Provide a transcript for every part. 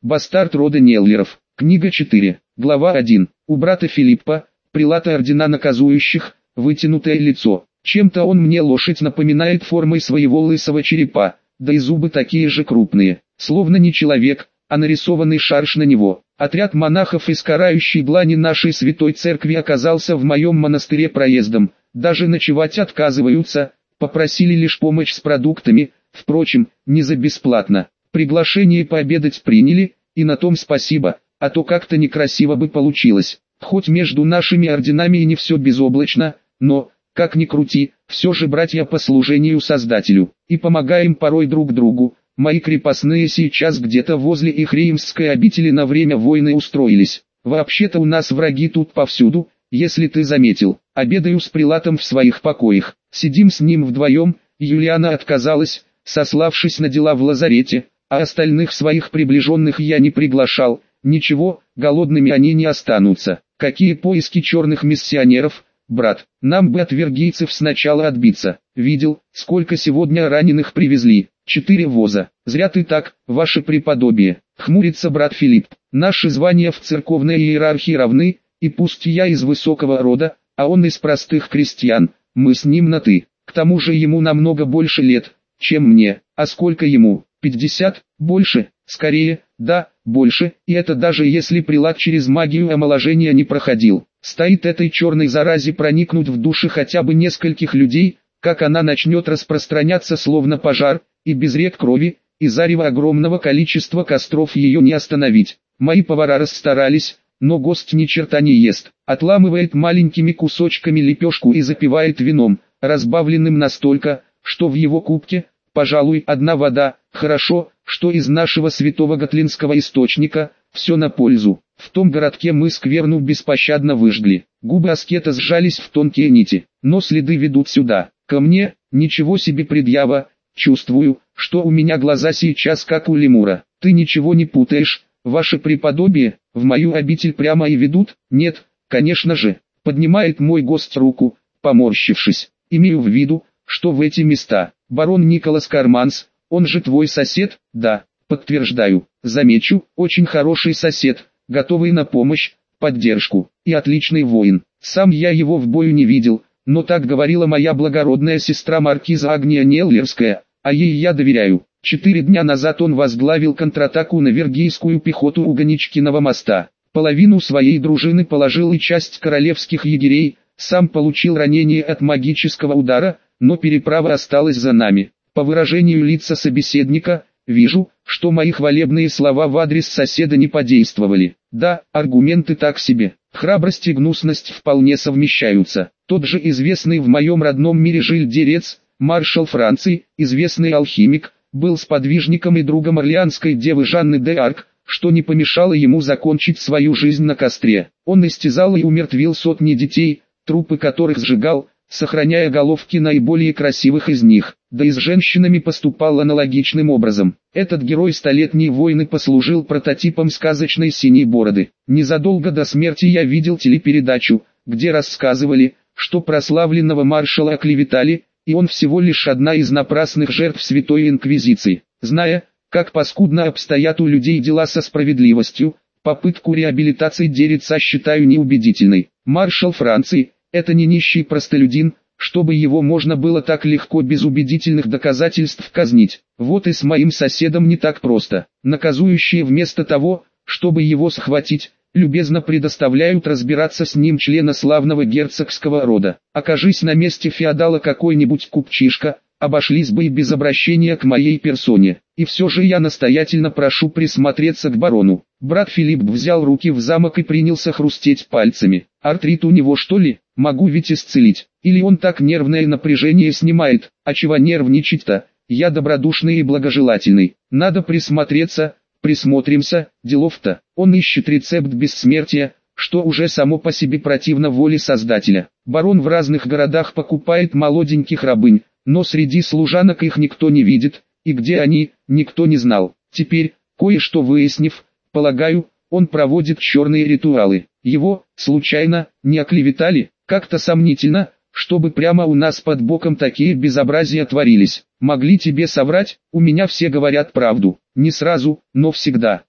Бастард рода Неллеров. Книга 4. Глава 1. У брата Филиппа, прилата ордена наказующих, вытянутое лицо. Чем-то он мне лошадь напоминает формой своего лысого черепа, да и зубы такие же крупные, словно не человек, а нарисованный шарш на него. Отряд монахов из карающей длани нашей святой церкви оказался в моем монастыре проездом, даже ночевать отказываются, попросили лишь помощь с продуктами, впрочем, не за бесплатно. Приглашение пообедать приняли, и на том спасибо, а то как-то некрасиво бы получилось. Хоть между нашими орденами и не все безоблачно, но, как ни крути, все же братья по служению Создателю, и помогаем порой друг другу. Мои крепостные сейчас где-то возле Ихреимской обители на время войны устроились. Вообще-то у нас враги тут повсюду, если ты заметил. Обедаю с прилатом в своих покоях, сидим с ним вдвоем, Юлиана отказалась, сославшись на дела в лазарете, а остальных своих приближенных я не приглашал. Ничего, голодными они не останутся. Какие поиски черных миссионеров, брат, нам бы от вергийцев сначала отбиться. Видел, сколько сегодня раненых привезли, 4 воза. Зря ты так, ваше преподобие, хмурится брат Филипп. Наши звания в церковной иерархии равны, и пусть я из высокого рода, а он из простых крестьян, мы с ним на «ты». К тому же ему намного больше лет, чем мне. А сколько ему? 50? Больше? Скорее, да, больше, и это даже если прилат через магию омоложения не проходил. Стоит этой черной заразе проникнуть в души хотя бы нескольких людей, как она начнет распространяться словно пожар, и без рек крови, и зарева огромного количества костров ее не остановить. Мои повара расстарались, но гость ни черта не ест, отламывает маленькими кусочками лепешку и запивает вином, разбавленным настолько, что в его кубке, пожалуй, одна вода. Хорошо, что из нашего святого Готлинского источника, все на пользу. В том городке мы скверну беспощадно выжгли. Губы аскета сжались в тонкие нити, но следы ведут сюда, ко мне. Ничего себе предъява, чувствую, что у меня глаза сейчас как у лемура. Ты ничего не путаешь, ваше преподобие, в мою обитель прямо и ведут? Нет, конечно же, поднимает мой гость руку, поморщившись. Имею в виду, что в эти места, барон Николас Карманс, он же твой сосед? Да, подтверждаю. Замечу, очень хороший сосед, готовый на помощь, поддержку, и отличный воин. Сам я его в бою не видел, но так говорила моя благородная сестра маркиза Агния Неллерская, а ей я доверяю. 4 дня назад он возглавил контратаку на вергийскую пехоту у Ганичкиного моста. Половину своей дружины положил и часть королевских егерей, сам получил ранение от магического удара, но переправа осталась за нами. По выражению лица собеседника, вижу, что мои хвалебные слова в адрес соседа не подействовали. Да, аргументы так себе. Храбрость и гнусность вполне совмещаются. Тот же известный в моем родном мире жильдерец, маршал Франции, известный алхимик, был сподвижником и другом орлеанской девы Жанны де Арк, что не помешало ему закончить свою жизнь на костре. Он истязал и умертвил сотни детей, трупы которых сжигал, сохраняя головки наиболее красивых из них, да и с женщинами поступал аналогичным образом. Этот герой столетней войны послужил прототипом сказочной синей бороды. Незадолго до смерти я видел телепередачу, где рассказывали, что прославленного маршала оклеветали, и он всего лишь одна из напрасных жертв Святой Инквизиции. Зная, как паскудно обстоят у людей дела со справедливостью, попытку реабилитации Дереца считаю неубедительной. Маршал Франции – это не нищий простолюдин, чтобы его можно было так легко без убедительных доказательств казнить. Вот и с моим соседом не так просто. Наказующие вместо того, чтобы его схватить, любезно предоставляют разбираться с ним члена славного герцогского рода. Окажись на месте феодала какой-нибудь купчишка, обошлись бы и без обращения к моей персоне. И все же я настоятельно прошу присмотреться к барону. Брат Филипп взял руки в замок и принялся хрустеть пальцами. Артрит у него что ли? Могу ведь исцелить. Или он так нервное напряжение снимает? А чего нервничать-то? Я добродушный и благожелательный. Надо присмотреться, присмотримся, делов-то. Он ищет рецепт бессмертия, что уже само по себе противно воле Создателя. Барон в разных городах покупает молоденьких рабынь, но среди служанок их никто не видит, и где они, никто не знал. Теперь, кое-что выяснив, полагаю, он проводит черные ритуалы. Его, случайно, не оклеветали? Как-то сомнительно, чтобы прямо у нас под боком такие безобразия творились. Могли тебе соврать? У меня все говорят правду. Не сразу, но всегда.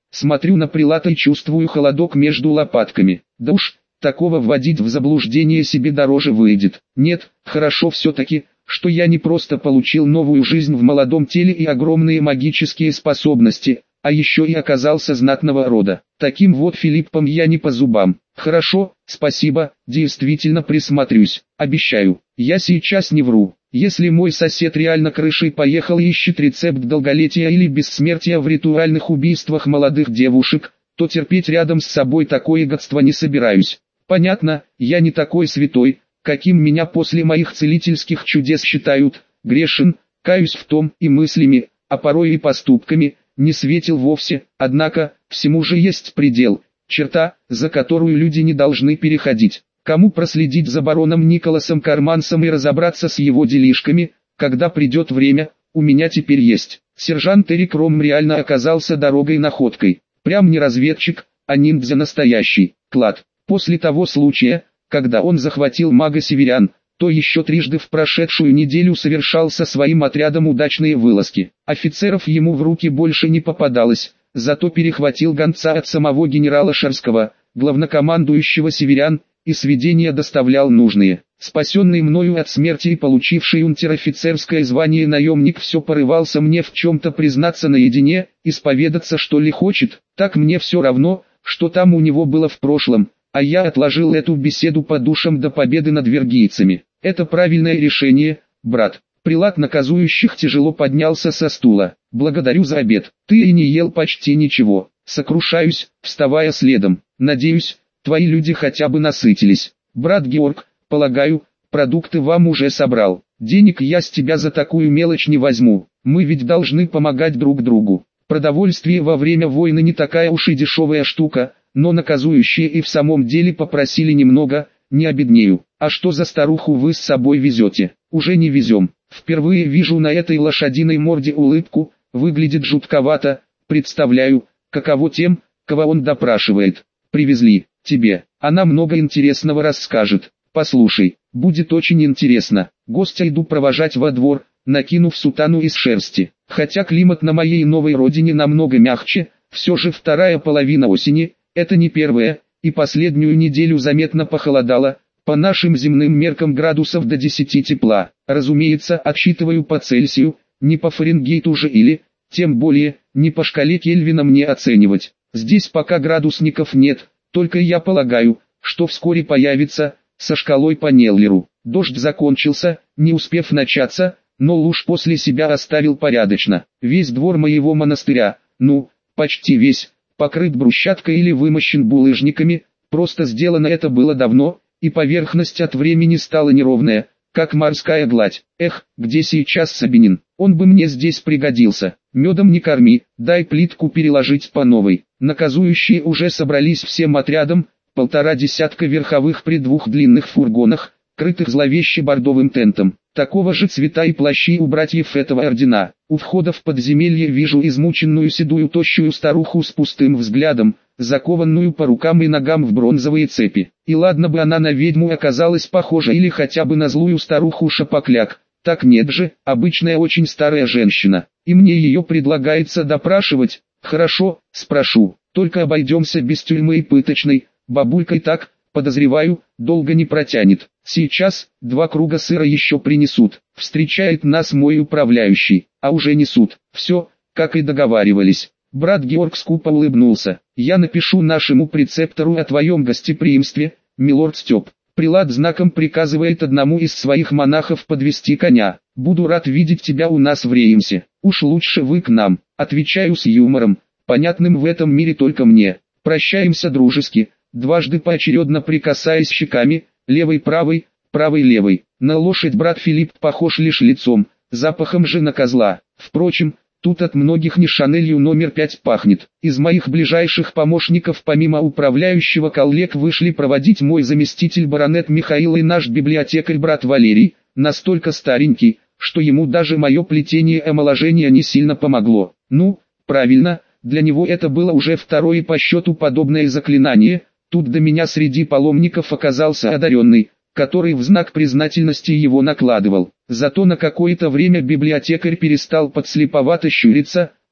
Смотрю на прилата и чувствую холодок между лопатками. Да уж, такого вводить в заблуждение себе дороже выйдет. Нет, хорошо все-таки, что я не просто получил новую жизнь в молодом теле и огромные магические способности, а еще и оказался знатного рода. Таким вот Филиппом я не по зубам. Хорошо, спасибо, действительно присмотрюсь, обещаю. Я сейчас не вру. Если мой сосед реально крышей поехал и ищет рецепт долголетия или бессмертия в ритуальных убийствах молодых девушек, то терпеть рядом с собой такое гадство не собираюсь. Понятно, я не такой святой, каким меня после моих целительских чудес считают, грешен, каюсь в том и мыслями, а порой и поступками, не светил вовсе, однако, всему же есть предел, черта, за которую люди не должны переходить. Кому проследить за бароном Николасом Кармансом и разобраться с его делишками, когда придет время, у меня теперь есть. Сержант Эрик Ром реально оказался дорогой-находкой. Прям не разведчик, а ниндзя настоящий. Клад. После того случая, когда он захватил мага-северян, то еще трижды в прошедшую неделю совершал со своим отрядом удачные вылазки. Офицеров ему в руки больше не попадалось, зато перехватил гонца от самого генерала Шарского, главнокомандующего северян, и сведения доставлял нужные. Спасенный мною от смерти и получивший унтер-офицерское звание наемник все порывался мне в чем-то признаться наедине, исповедаться что ли хочет, так мне все равно, что там у него было в прошлом, а я отложил эту беседу по душам до победы над вергийцами. Это правильное решение, брат. Прилат наказующих тяжело поднялся со стула. Благодарю за обед. Ты и не ел почти ничего. Сокрушаюсь, вставая следом. Надеюсь, твои люди хотя бы насытились. Брат Георг, полагаю, продукты вам уже собрал. Денег я с тебя за такую мелочь не возьму. Мы ведь должны помогать друг другу. Продовольствие во время войны не такая уж и дешевая штука, но наказующие и в самом деле попросили немного, не обеднею. А что за старуху вы с собой везете? Уже не везем. Впервые вижу на этой лошадиной морде улыбку, выглядит жутковато, представляю, каково тем, кого он допрашивает. Привезли, тебе, она много интересного расскажет. Послушай, будет очень интересно. Гостя иду провожать во двор, накинув сутану из шерсти. Хотя климат на моей новой родине намного мягче, все же вторая половина осени, это не первая, и последнюю неделю заметно похолодало, по нашим земным меркам градусов до 10 тепла. Разумеется, отсчитываю по Цельсию, не по Фаренгейту же или, тем более, не по шкале Кельвина мне оценивать. Здесь пока градусников нет, только я полагаю, что вскоре появится, со шкалой по Неллеру. Дождь закончился, не успев начаться, но луж после себя оставил порядочно. Весь двор моего монастыря, ну, почти весь, покрыт брусчаткой или вымощен булыжниками, просто сделано это было давно, и поверхность от времени стала неровная, как морская гладь. Эх, где сейчас Сабинин? Он бы мне здесь пригодился. Медом не корми, дай плитку переложить по новой. Наказующие уже собрались всем отрядом, 1,5 десятка верховых при 2 длинных фургонах, крытых зловеще бордовым тентом. Такого же цвета и плащи у братьев этого ордена. У входа в подземелье вижу измученную седую тощую старуху с пустым взглядом, закованную по рукам и ногам в бронзовые цепи. И ладно бы она на ведьму оказалась похожа или хотя бы на злую старуху-шапокляк, так нет же, обычная очень старая женщина. И мне ее предлагается допрашивать. Хорошо, спрошу, только обойдемся без тюрьмы и пыточной, бабулькой так, подозреваю, долго не протянет. Сейчас 2 круга сыра еще принесут. Встречает нас мой управляющий, а уже несут. Все, как и договаривались. Брат Георг скупо улыбнулся. Я напишу нашему прецептору о твоем гостеприимстве, милорд Степ. Прилат знаком приказывает одному из своих монахов подвести коня. Буду рад видеть тебя у нас в Реймсе. Уж лучше вы к нам. Отвечаю с юмором, понятным в этом мире только мне. Прощаемся дружески, дважды поочередно прикасаясь щеками, левой-правой, правой-левой. На лошадь брат Филипп похож лишь лицом, запахом же на козла. Впрочем, тут от многих не Шанелью номер 5 пахнет. Из моих ближайших помощников помимо управляющего коллег вышли проводить мой заместитель баронет Михаил и наш библиотекарь брат Валерий, настолько старенький, что ему даже мое плетение омоложения не сильно помогло. Ну, правильно, для него это было уже второе по счету подобное заклинание. Тут до меня среди паломников оказался одаренный, который в знак признательности его накладывал. Зато на какое-то время библиотекарь перестал подслеповато щуриться,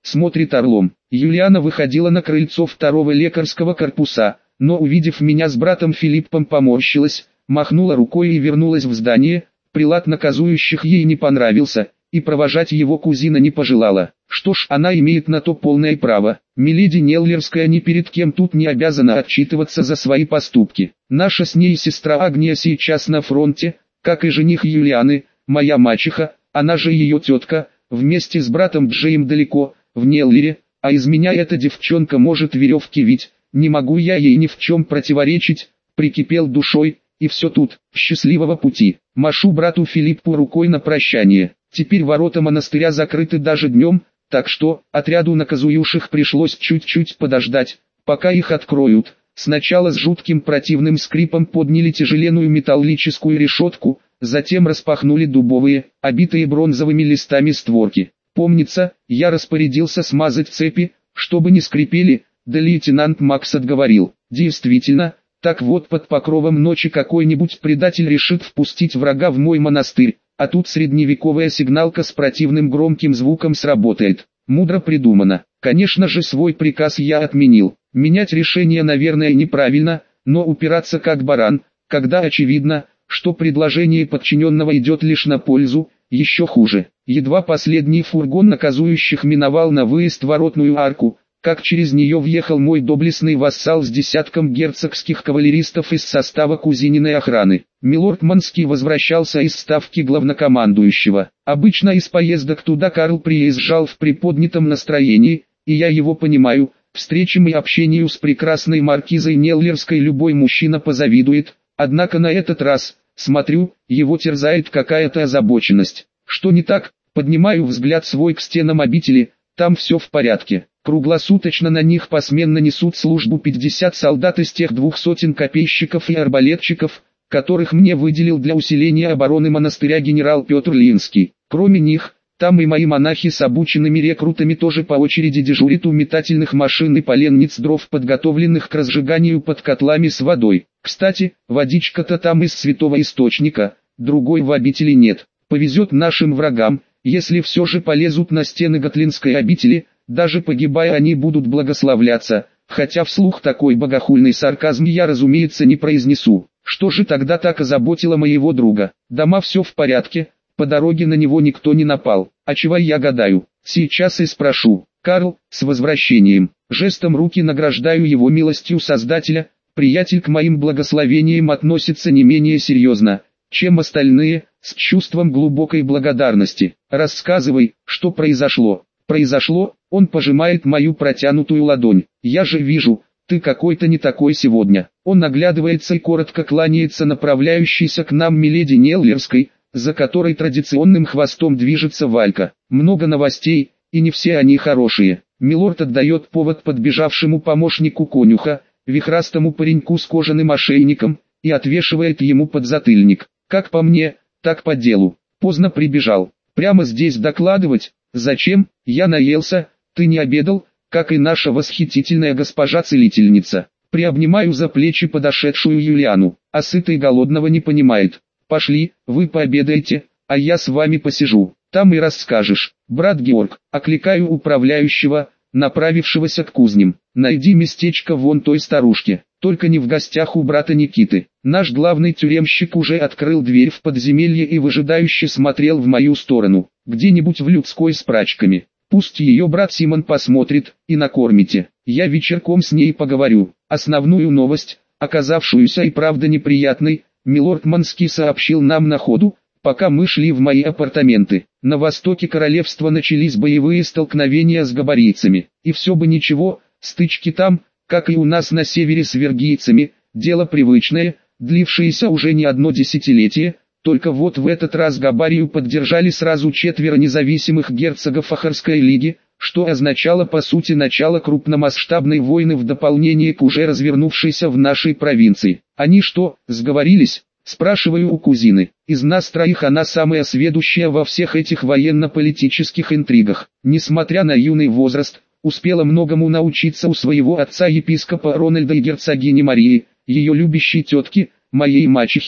смотрит орлом. Юлиана выходила на крыльцо второго лекарского корпуса, но увидев меня с братом Филиппом поморщилась, махнула рукой и вернулась в здание. Прилат наказующих ей не понравился, и провожать его кузина не пожелала. Что ж, она имеет на то полное право. Миледи Неллерская ни перед кем тут не обязана отчитываться за свои поступки. Наша с ней сестра Агния сейчас на фронте, как и жених Юлианы, моя мачеха, она же ее тетка, вместе с братом Джеем далеко, в Неллере, а из меня эта девчонка может веревки вить, не могу я ей ни в чем противоречить, прикипел душой, и все тут, счастливого пути. Машу брату Филиппу рукой на прощание. Теперь ворота монастыря закрыты даже днем, так что отряду наказующих пришлось чуть-чуть подождать, пока их откроют. Сначала с жутким противным скрипом подняли тяжеленную металлическую решетку, затем распахнули дубовые, обитые бронзовыми листами створки. Помнится, я распорядился смазать цепи, чтобы не скрипели, да лейтенант Макс отговорил. Действительно, так вот под покровом ночи какой-нибудь предатель решит впустить врага в мой монастырь, а тут средневековая сигналка с противным громким звуком сработает. Мудро придумано. Конечно же, свой приказ я отменил. Менять решение, наверное, неправильно, но упираться как баран, когда очевидно, что предложение подчиненного идет лишь на пользу, еще хуже. Едва последний фургон наказующих миновал на выезд воротную арку, как через нее въехал мой доблестный вассал с десятком герцогских кавалеристов из состава кузининой охраны. Милорд Манский возвращался из ставки главнокомандующего. Обычно из поездок туда Карл приезжал в приподнятом настроении, и я его понимаю, встречам и общению с прекрасной маркизой Неллерской любой мужчина позавидует, однако на этот раз, смотрю, его терзает какая-то озабоченность. Что не так? Поднимаю взгляд свой к стенам обители, там все в порядке. Круглосуточно на них посменно несут службу 50 солдат из тех 200 копейщиков и арбалетчиков, которых мне выделил для усиления обороны монастыря генерал Петр Линский. Кроме них, там и мои монахи с обученными рекрутами тоже по очереди дежурят у метательных машин и поленниц дров, подготовленных к разжиганию под котлами с водой. Кстати, водичка-то там из святого источника, другой в обители нет. Повезет нашим врагам, если все же полезут на стены Готлинской обители. Даже погибая они будут благословляться, хотя вслух такой богохульный сарказм я, разумеется, не произнесу. Что же тогда так озаботило моего друга? Дома все в порядке, по дороге на него никто не напал. А чего я гадаю? Сейчас и спрошу. Карл, с возвращением. Жестом руки награждаю его милостью Создателя. Приятель к моим благословениям относится не менее серьезно, чем остальные, с чувством глубокой благодарности. Рассказывай, что произошло. Произошло, он пожимает мою протянутую ладонь. Я же вижу, ты какой-то не такой сегодня. Он оглядывается и коротко кланяется направляющейся к нам миледи Неллерской, за которой традиционным хвостом движется Валька. Много новостей, и не все они хорошие. Милорд отдает повод подбежавшему помощнику конюха, вихрастому пареньку с кожаным ошейником, и отвешивает ему подзатыльник. Как по мне, так по делу. Поздно прибежал. Прямо здесь докладывать? Зачем? Я наелся, ты не обедал, как и наша восхитительная госпожа-целительница. Приобнимаю за плечи подошедшую Юлиану, а сытый голодного не понимает. Пошли, вы пообедаете, а я с вами посижу, там и расскажешь. Брат Георг, окликаю управляющего, направившегося к кузням. Найди местечко вон той старушке, только не в гостях у брата Никиты. Наш главный тюремщик уже открыл дверь в подземелье и выжидающе смотрел в мою сторону, где-нибудь в людской с прачками. Пусть ее брат Симон посмотрит, и накормите. Я вечерком с ней поговорю. Основную новость, оказавшуюся и правда неприятной, милорд Манский сообщил нам на ходу, пока мы шли в мои апартаменты. На востоке королевства начались боевые столкновения с габарийцами. И все бы ничего, стычки там, как и у нас на севере с вергийцами, дело привычное, длившееся уже не одно десятилетие. Только вот в этот раз Габарию поддержали сразу 4 независимых герцогов Ахарской лиги, что означало по сути начало крупномасштабной войны в дополнение к уже развернувшейся в нашей провинции. Они что, сговорились? Спрашиваю у кузины. Из нас троих она самая сведущая во всех этих военно-политических интригах. Несмотря на юный возраст, успела многому научиться у своего отца епископа Рональда и герцогини Марии, ее любящей тетки, моей мачехи.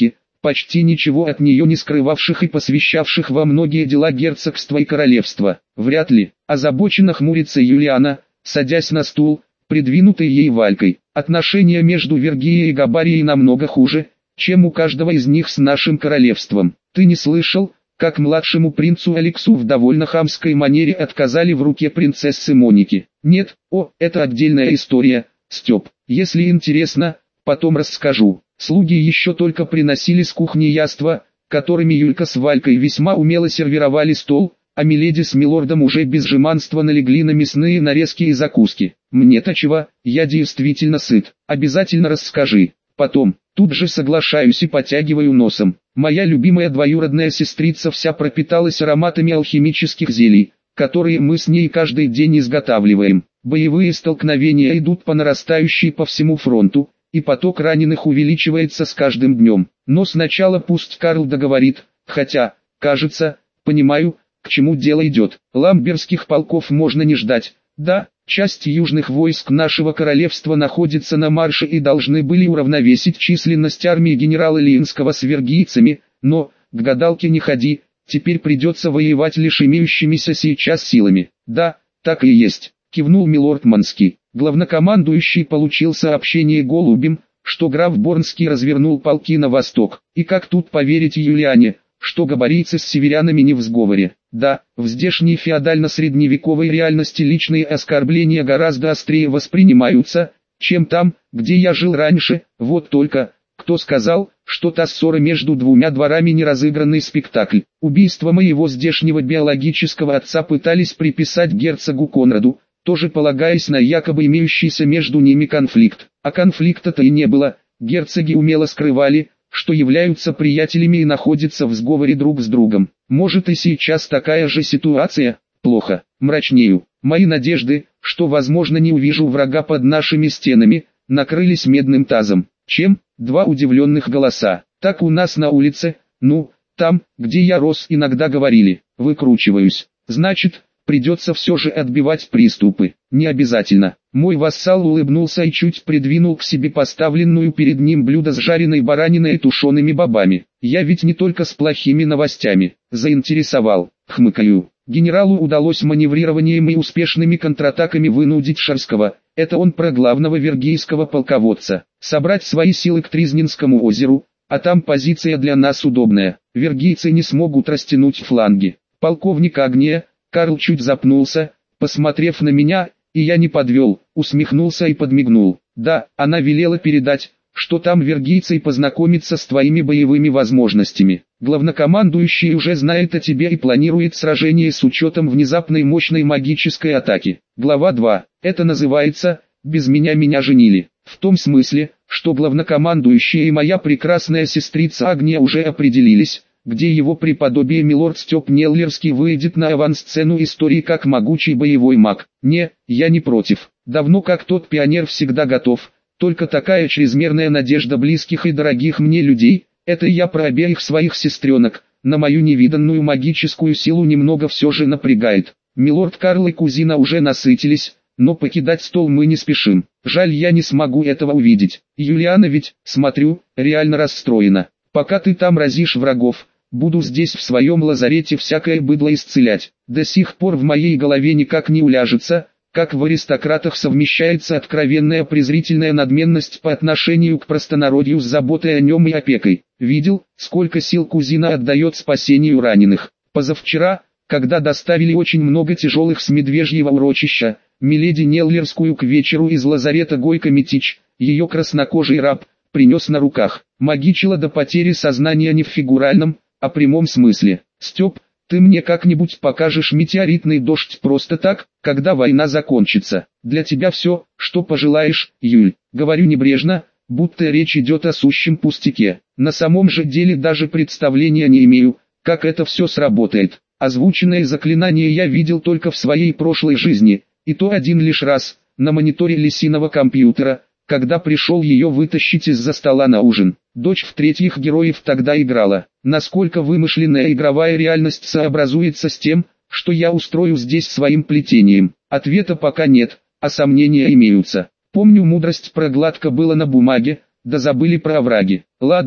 почти ничего от нее не скрывавших и посвящавших во многие дела герцогства и королевства. Вряд ли, озабоченно хмурится Юлиана, садясь на стул, придвинутый ей Валькой. Отношения между Вергией и Габарией намного хуже, чем у каждого из них с нашим королевством. Ты не слышал, как младшему принцу Алексу в довольно хамской манере отказали в руке принцессы Моники? Нет, это отдельная история, Степ. Если интересно, потом расскажу. Слуги еще только приносили с кухни яства, которыми Юлька с Валькой весьма умело сервировали стол, а миледи с милордом уже без жеманства налегли на мясные нарезки и закуски. Мне-то чего, я действительно сыт. Обязательно расскажи. Потом, тут же соглашаюсь и потягиваю носом. Моя любимая двоюродная сестрица вся пропиталась ароматами алхимических зелий, которые мы с ней каждый день изготавливаем. Боевые столкновения идут по нарастающей по всему фронту, и поток раненых увеличивается с каждым днем. Но сначала пусть Карл договорит, хотя, кажется, понимаю, к чему дело идет. Ламберских полков можно не ждать. Да, часть южных войск нашего королевства находится на марше и должны были уравновесить численность армии генерала Лиенского с вергийцами, но, к гадалке не ходи, теперь придется воевать лишь имеющимися сейчас силами. Да, так и есть, кивнул милорд Манский. Главнокомандующий получил сообщение голубем, что граф Борнский развернул полки на восток. И как тут поверить Юлиане, что габарийцы с северянами не в сговоре? Да, в здешней феодально-средневековой реальности личные оскорбления гораздо острее воспринимаются, чем там, где я жил раньше. Вот только, кто сказал, что та ссора между двумя дворами не разыгранный спектакль? Убийство моего здешнего биологического отца пытались приписать герцогу Конраду, тоже полагаясь на якобы имеющийся между ними конфликт. А конфликта-то и не было, герцоги умело скрывали, что являются приятелями и находятся в сговоре друг с другом. Может и сейчас такая же ситуация? Плохо, мрачнею. Мои надежды, что возможно не увижу врага под нашими стенами, накрылись медным тазом. Чем? Два удивленных голоса. Так у нас на улице, там, где я рос, иногда говорили. Выкручиваюсь. Значит, придется все же отбивать приступы. Не обязательно. Мой вассал улыбнулся и чуть придвинул к себе поставленную перед ним блюдо с жареной бараниной и тушеными бобами. Я ведь не только с плохими новостями. Заинтересовал. Хмыкаю. Генералу удалось маневрированием и успешными контратаками вынудить Шарского, это он про главного вергийского полководца, собрать свои силы к Тризнинскому озеру, а там позиция для нас удобная. Вергийцы не смогут растянуть фланги. Полковник Агния, Карл чуть запнулся, посмотрев на меня, и я не подвел, усмехнулся и подмигнул. Да, она велела передать, что там вергийцы и познакомиться с твоими боевыми возможностями. Главнокомандующий уже знает о тебе и планирует сражение с учетом внезапной мощной магической атаки. Глава 2. Это называется «Без меня женили». В том смысле, что главнокомандующий и моя прекрасная сестрица Агния уже определились, где его преподобие милорд Степ Неллерский выйдет на авансцену истории как могучий боевой маг. Не, я не против. Давно как тот пионер всегда готов. Только такая чрезмерная надежда близких и дорогих мне людей, это я про обеих своих сестренок, на мою невиданную магическую силу немного все же напрягает. Милорд Карл и кузина уже насытились, но покидать стол мы не спешим. Жаль, я не смогу этого увидеть. Юлиана ведь, смотрю, реально расстроена. Пока ты там разишь врагов, буду здесь в своем лазарете всякое быдло исцелять. До сих пор в моей голове никак не уляжется, как в аристократах совмещается откровенная презрительная надменность по отношению к простонародью с заботой о нем и опекой. Видел, сколько сил кузина отдает спасению раненых. Позавчера, когда доставили очень много тяжелых с медвежьего урочища, миледи Неллерскую к вечеру из лазарета Гойко Митич, ее краснокожий раб, принес на руках. Магичила до потери сознания не в фигуральном, а прямом смысле. Степ, ты мне как-нибудь покажешь метеоритный дождь просто так, когда война закончится. Для тебя все, что пожелаешь, Юль. Говорю небрежно, будто речь идет о сущем пустяке. На самом же деле даже представления не имею, как это все сработает. Озвученное заклинание я видел только в своей прошлой жизни, и то один лишь раз, на мониторе лисиного компьютера, когда пришел ее вытащить из-за стола на ужин. Дочь в-третьих героев тогда играла. Насколько вымышленная игровая реальность сообразуется с тем, что я устрою здесь своим плетением? Ответа пока нет, а сомнения имеются. Помню, мудрость про гладко было на бумаге, да забыли про овраги. Ладно,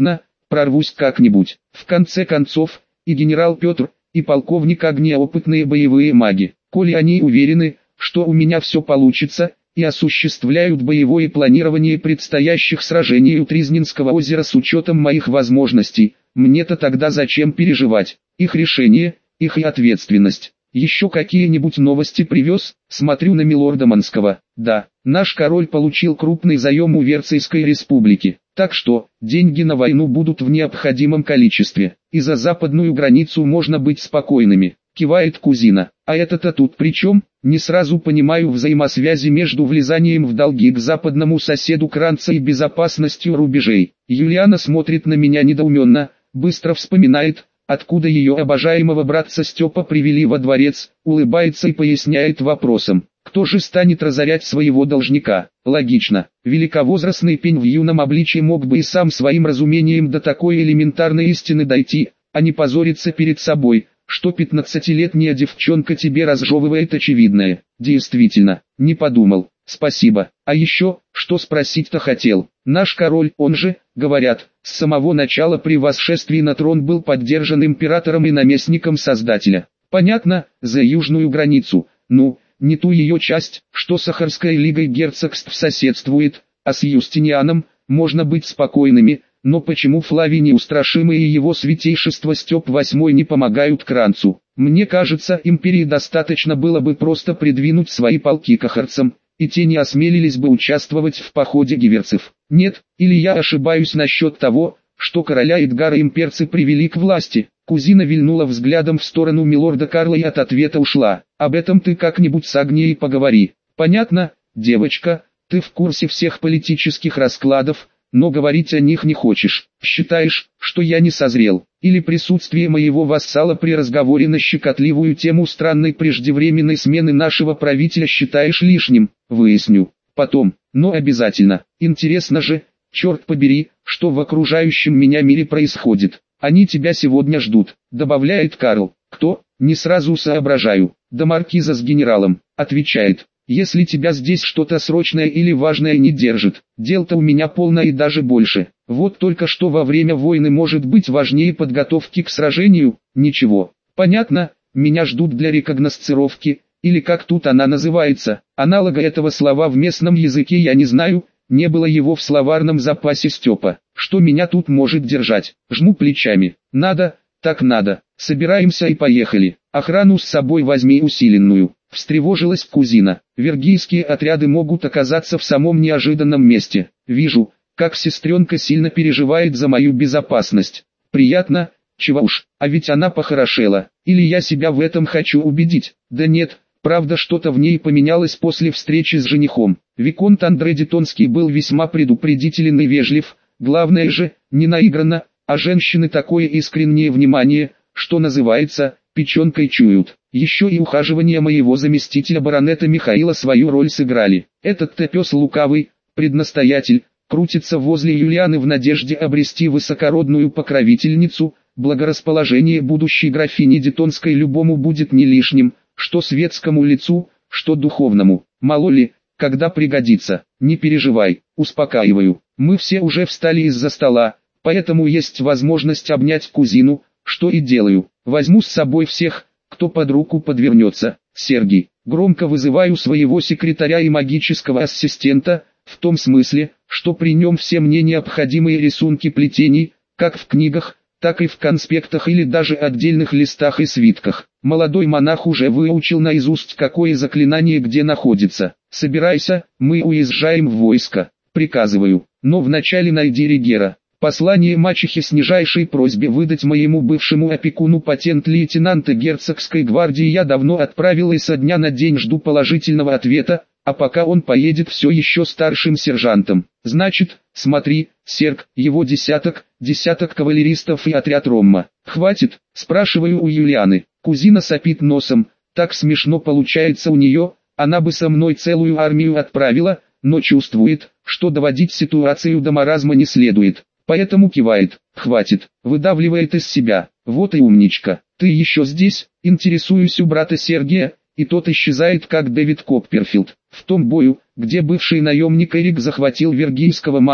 прорвусь как-нибудь. В конце концов, и генерал Петр, и полковник Огня опытные боевые маги. Коли они уверены, что у меня все получится, и осуществляют боевое планирование предстоящих сражений у Тризнинского озера с учетом моих возможностей, мне-то тогда зачем переживать? Их решение, их и ответственность. Еще какие-нибудь новости привез? Смотрю на милорда Манского. Да, наш король получил крупный заем у Верцейской республики. Так что, деньги на войну будут в необходимом количестве. И за западную границу можно быть спокойными. Кивает кузина. А это-то тут при чем? Не сразу понимаю взаимосвязи между влезанием в долги к западному соседу Кранца и безопасностью рубежей. Юлиана смотрит на меня недоуменно, быстро вспоминает, откуда ее обожаемого братца Степа привели во дворец, улыбается и поясняет вопросом. Кто же станет разорять своего должника? Логично, великовозрастный пень в юном обличии мог бы и сам своим разумением до такой элементарной истины дойти, а не позориться перед собой, что 15-летняя девчонка тебе разжевывает очевидное. Действительно, не подумал, спасибо. А еще, что спросить-то хотел. Наш король, он же, говорят, с самого начала при восшествии на трон был поддержан императором и наместником Создателя. Понятно, за южную границу, ну, не ту ее часть, что Сахарской лигой герцогств соседствует, а с Юстинианом, можно быть спокойными, но почему Флавий Неустрашимый и его святейшество Степ VIII не помогают Кранцу? Мне кажется, империи достаточно было бы просто придвинуть свои полки к ахарцам, и те не осмелились бы участвовать в походе гиверцев. Нет, или я ошибаюсь насчет того, что короля Эдгара имперцы привели к власти? Кузина вильнула взглядом в сторону милорда Карла и от ответа ушла. Об этом ты как-нибудь с Агнией поговори. Понятно, девочка, ты в курсе всех политических раскладов, но говорить о них не хочешь. Считаешь, что я не созрел, или присутствие моего вассала при разговоре на щекотливую тему странной преждевременной смены нашего правителя считаешь лишним? Выясню. Потом, но обязательно. Интересно же, черт побери, что в окружающем меня мире происходит. Они тебя сегодня ждут, добавляет Карл. Кто? Не сразу соображаю. Да маркиза с генералом, отвечает. Если тебя здесь что-то срочное или важное не держит, дел-то у меня полно и даже больше. Вот только что во время войны может быть важнее подготовки к сражению, ничего. Понятно, меня ждут для рекогносцировки, или как тут она называется. Аналога этого слова в местном языке я не знаю, не было его в словарном запасе Степа. Что меня тут может держать? Жму плечами. Надо, так надо. Собираемся и поехали. Охрану с собой возьми усиленную. Встревожилась кузина. Вергийские отряды могут оказаться в самом неожиданном месте. Вижу, как сестренка сильно переживает за мою безопасность. Приятно, чего уж, а ведь она похорошела. Или я себя в этом хочу убедить? Да нет, правда что-то в ней поменялось после встречи с женихом. Виконт Андре Детонский был весьма предупредителен и вежлив. Главное же, не наигранно, а женщины такое искреннее внимание, что называется, печенкой чуют. Еще и ухаживания моего заместителя баронета Михаила свою роль сыграли. Этот-то пес лукавый, преднастоятель, крутится возле Юлианы в надежде обрести высокородную покровительницу. Благорасположение будущей графини Детонской любому будет не лишним, что светскому лицу, что духовному. Мало ли, когда пригодится. Не переживай, успокаиваю. Мы все уже встали из-за стола, поэтому есть возможность обнять кузину, что и делаю. Возьму с собой всех, кто под руку подвернется. Сергий, громко вызываю своего секретаря и магического ассистента, в том смысле, что при нем все мне необходимые рисунки плетений, как в книгах, так и в конспектах или даже отдельных листах и свитках. Молодой монах уже выучил наизусть, какое заклинание где находится. Собирайся, мы уезжаем в войско. Приказываю, но вначале найди Ригера. Послание мачехи с нижайшей просьбой выдать моему бывшему опекуну патент лейтенанта герцогской гвардии я давно отправил и со дня на день жду положительного ответа, а пока он поедет все еще старшим сержантом. Значит, смотри, Серг, его десяток кавалеристов и отряд Ромма. Хватит, спрашиваю у Юлианы. Кузина сопит носом, так смешно получается у нее, она бы со мной целую армию отправила, но чувствует, что доводить ситуацию до маразма не следует. Поэтому кивает, хватит, выдавливает из себя. Вот и умничка, ты еще здесь? Интересуюсь у брата Сергия, и тот исчезает как Дэвид Копперфилд. В том бою, где бывший наемник Эрик захватил вергийского мага,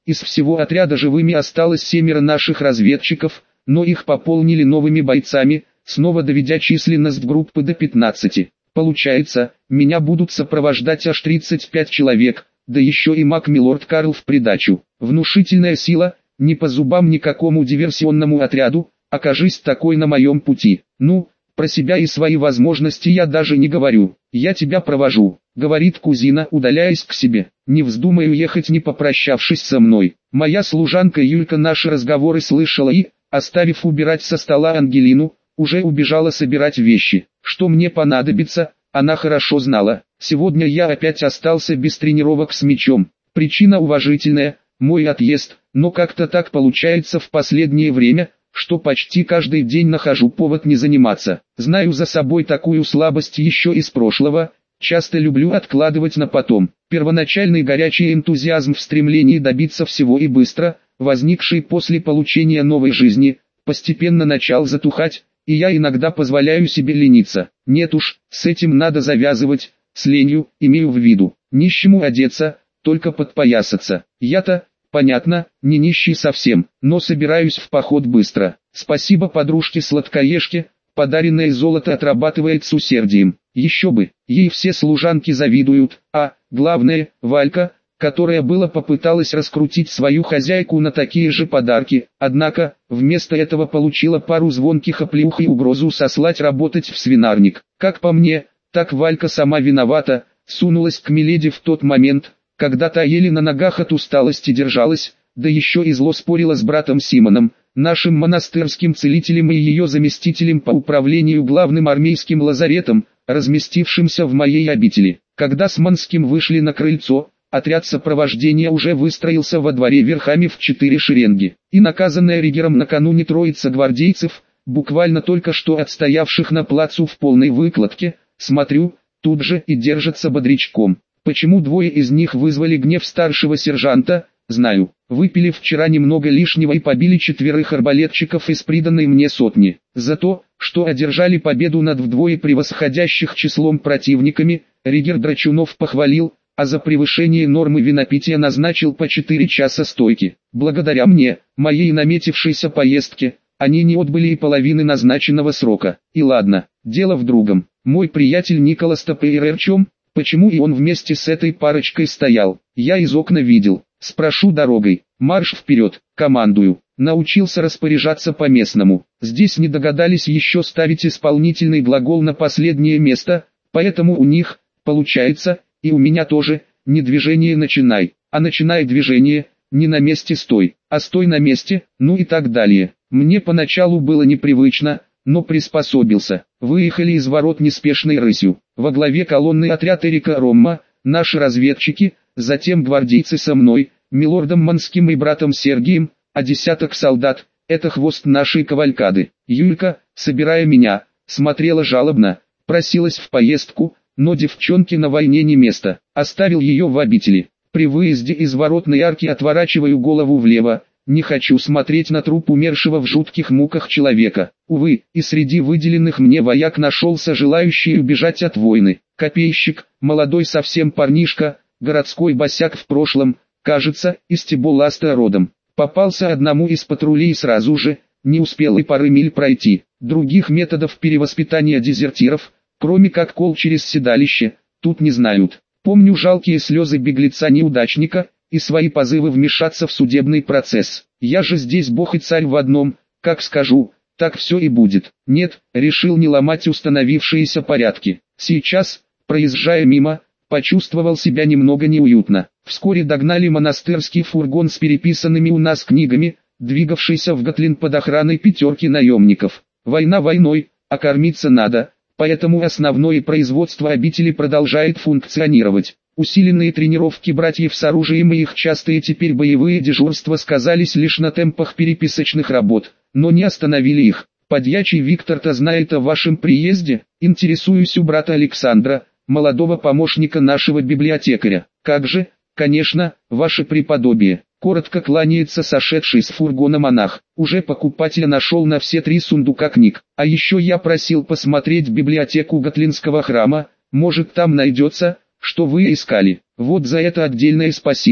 Из всего отряда живыми осталось 7 наших разведчиков, но их пополнили новыми бойцами, снова доведя численность группы до 15. Получается, меня будут сопровождать аж 35 человек, да еще и маг Милорд Карл в придачу. Внушительная сила, не по зубам никакому диверсионному отряду, окажись такой на моем пути. Ну, про себя и свои возможности я даже не говорю. «Я тебя провожу», — говорит кузина, удаляясь к себе. «Не вздумай уехать, не попрощавшись со мной». Моя служанка Юлька наши разговоры слышала и, оставив убирать со стола Ангелину, уже убежала собирать вещи. Что мне понадобится, она хорошо знала. Сегодня я опять остался без тренировок с мячом. Причина уважительная, мой отъезд, но как-то так получается в последнее время, что почти каждый день нахожу повод не заниматься. Знаю за собой такую слабость еще из прошлого, часто люблю откладывать на потом. Первоначальный горячий энтузиазм в стремлении добиться всего и быстро, возникший после получения новой жизни, постепенно начал затухать, и я иногда позволяю себе лениться. Нет уж, с этим надо завязывать, с ленью, имею в виду. Нищему одеться, только подпоясаться. Я-то, понятно, не нищий совсем, но собираюсь в поход быстро. Спасибо подружке-сладкоежке, подаренное золото отрабатывает с усердием. Еще бы, ей все служанки завидуют, а, главное, Валька, которая было попыталась раскрутить свою хозяйку на такие же подарки, однако, вместо этого получила пару звонких оплеух и угрозу сослать работать в свинарник. Как по мне, так Валька сама виновата, сунулась к Миледи в тот момент, когда та еле на ногах от усталости держалась, да еще и зло спорила с братом Симоном, нашим монастырским целителем и ее заместителем по управлению главным армейским лазаретом, разместившимся в моей обители. Когда с Манским вышли на крыльцо, отряд сопровождения уже выстроился во дворе верхами в 4 шеренги, и наказанная Ригером накануне троица гвардейцев, буквально только что отстоявших на плацу в полной выкладке, смотрю, тут же и держатся бодрячком. Почему 2 из них вызвали гнев старшего сержанта, знаю. Выпили вчера немного лишнего и побили 4 арбалетчиков из приданной мне сотни. За то, что одержали победу над вдвое превосходящих числом противниками, Ригер Драчунов похвалил, а за превышение нормы винопития назначил по 4 часа стойки. Благодаря мне, моей наметившейся поездке, они не отбыли и половины назначенного срока. И ладно, дело в другом. Мой приятель Николас Топейрерчом, почему и он вместе с этой парочкой стоял, я из окна видел. Спрошу дорогой, марш вперед, командую. Научился распоряжаться по-местному. Здесь не догадались еще ставить исполнительный глагол на последнее место, поэтому у них, получается, и у меня тоже, не движение начинай, а начинай движение, не на месте стой, а стой на месте, ну и так далее. Мне поначалу было непривычно, но приспособился. Выехали из ворот неспешной рысью. Во главе колонны отряд Эрика Ромма, наши разведчики, затем гвардейцы со мной, милордом Манским и братом Сергием, а десяток солдат, это хвост нашей кавалькады. Юлька, собирая меня, смотрела жалобно, просилась в поездку, но девчонке на войне не место. Оставил ее в обители. При выезде из воротной арки отворачиваю голову влево, не хочу смотреть на труп умершего в жутких муках человека. Увы, и среди выделенных мне вояк нашелся желающий убежать от войны. Копейщик, молодой совсем парнишка, городской босяк в прошлом, кажется, из Тибуласта родом. Попался одному из патрулей сразу же, не успел и пары миль пройти. Других методов перевоспитания дезертиров, кроме как кол через седалище, тут не знают. Помню жалкие слезы беглеца-неудачника и свои позывы вмешаться в судебный процесс. Я же здесь бог и царь в одном, как скажу, так все и будет. Нет, решил не ломать установившиеся порядки. Сейчас, проезжая мимо, почувствовал себя немного неуютно. Вскоре догнали монастырский фургон с переписанными у нас книгами, двигавшийся в Готлин под охраной 5 наемников. Война войной, а кормиться надо, поэтому основное производство обители продолжает функционировать. Усиленные тренировки братьев с оружием и их частые теперь боевые дежурства сказались лишь на темпах переписочных работ, но не остановили их. Подьячий Виктор-то знает о вашем приезде, интересуюсь у брата Александра, молодого помощника нашего библиотекаря. Как же, конечно, ваше преподобие. Коротко кланяется сошедший с фургона монах. Уже покупателя нашел на все 3 сундука книг. А еще я просил посмотреть библиотеку Готлинского храма, может там найдется, что вы искали. Вот за это отдельное спасибо.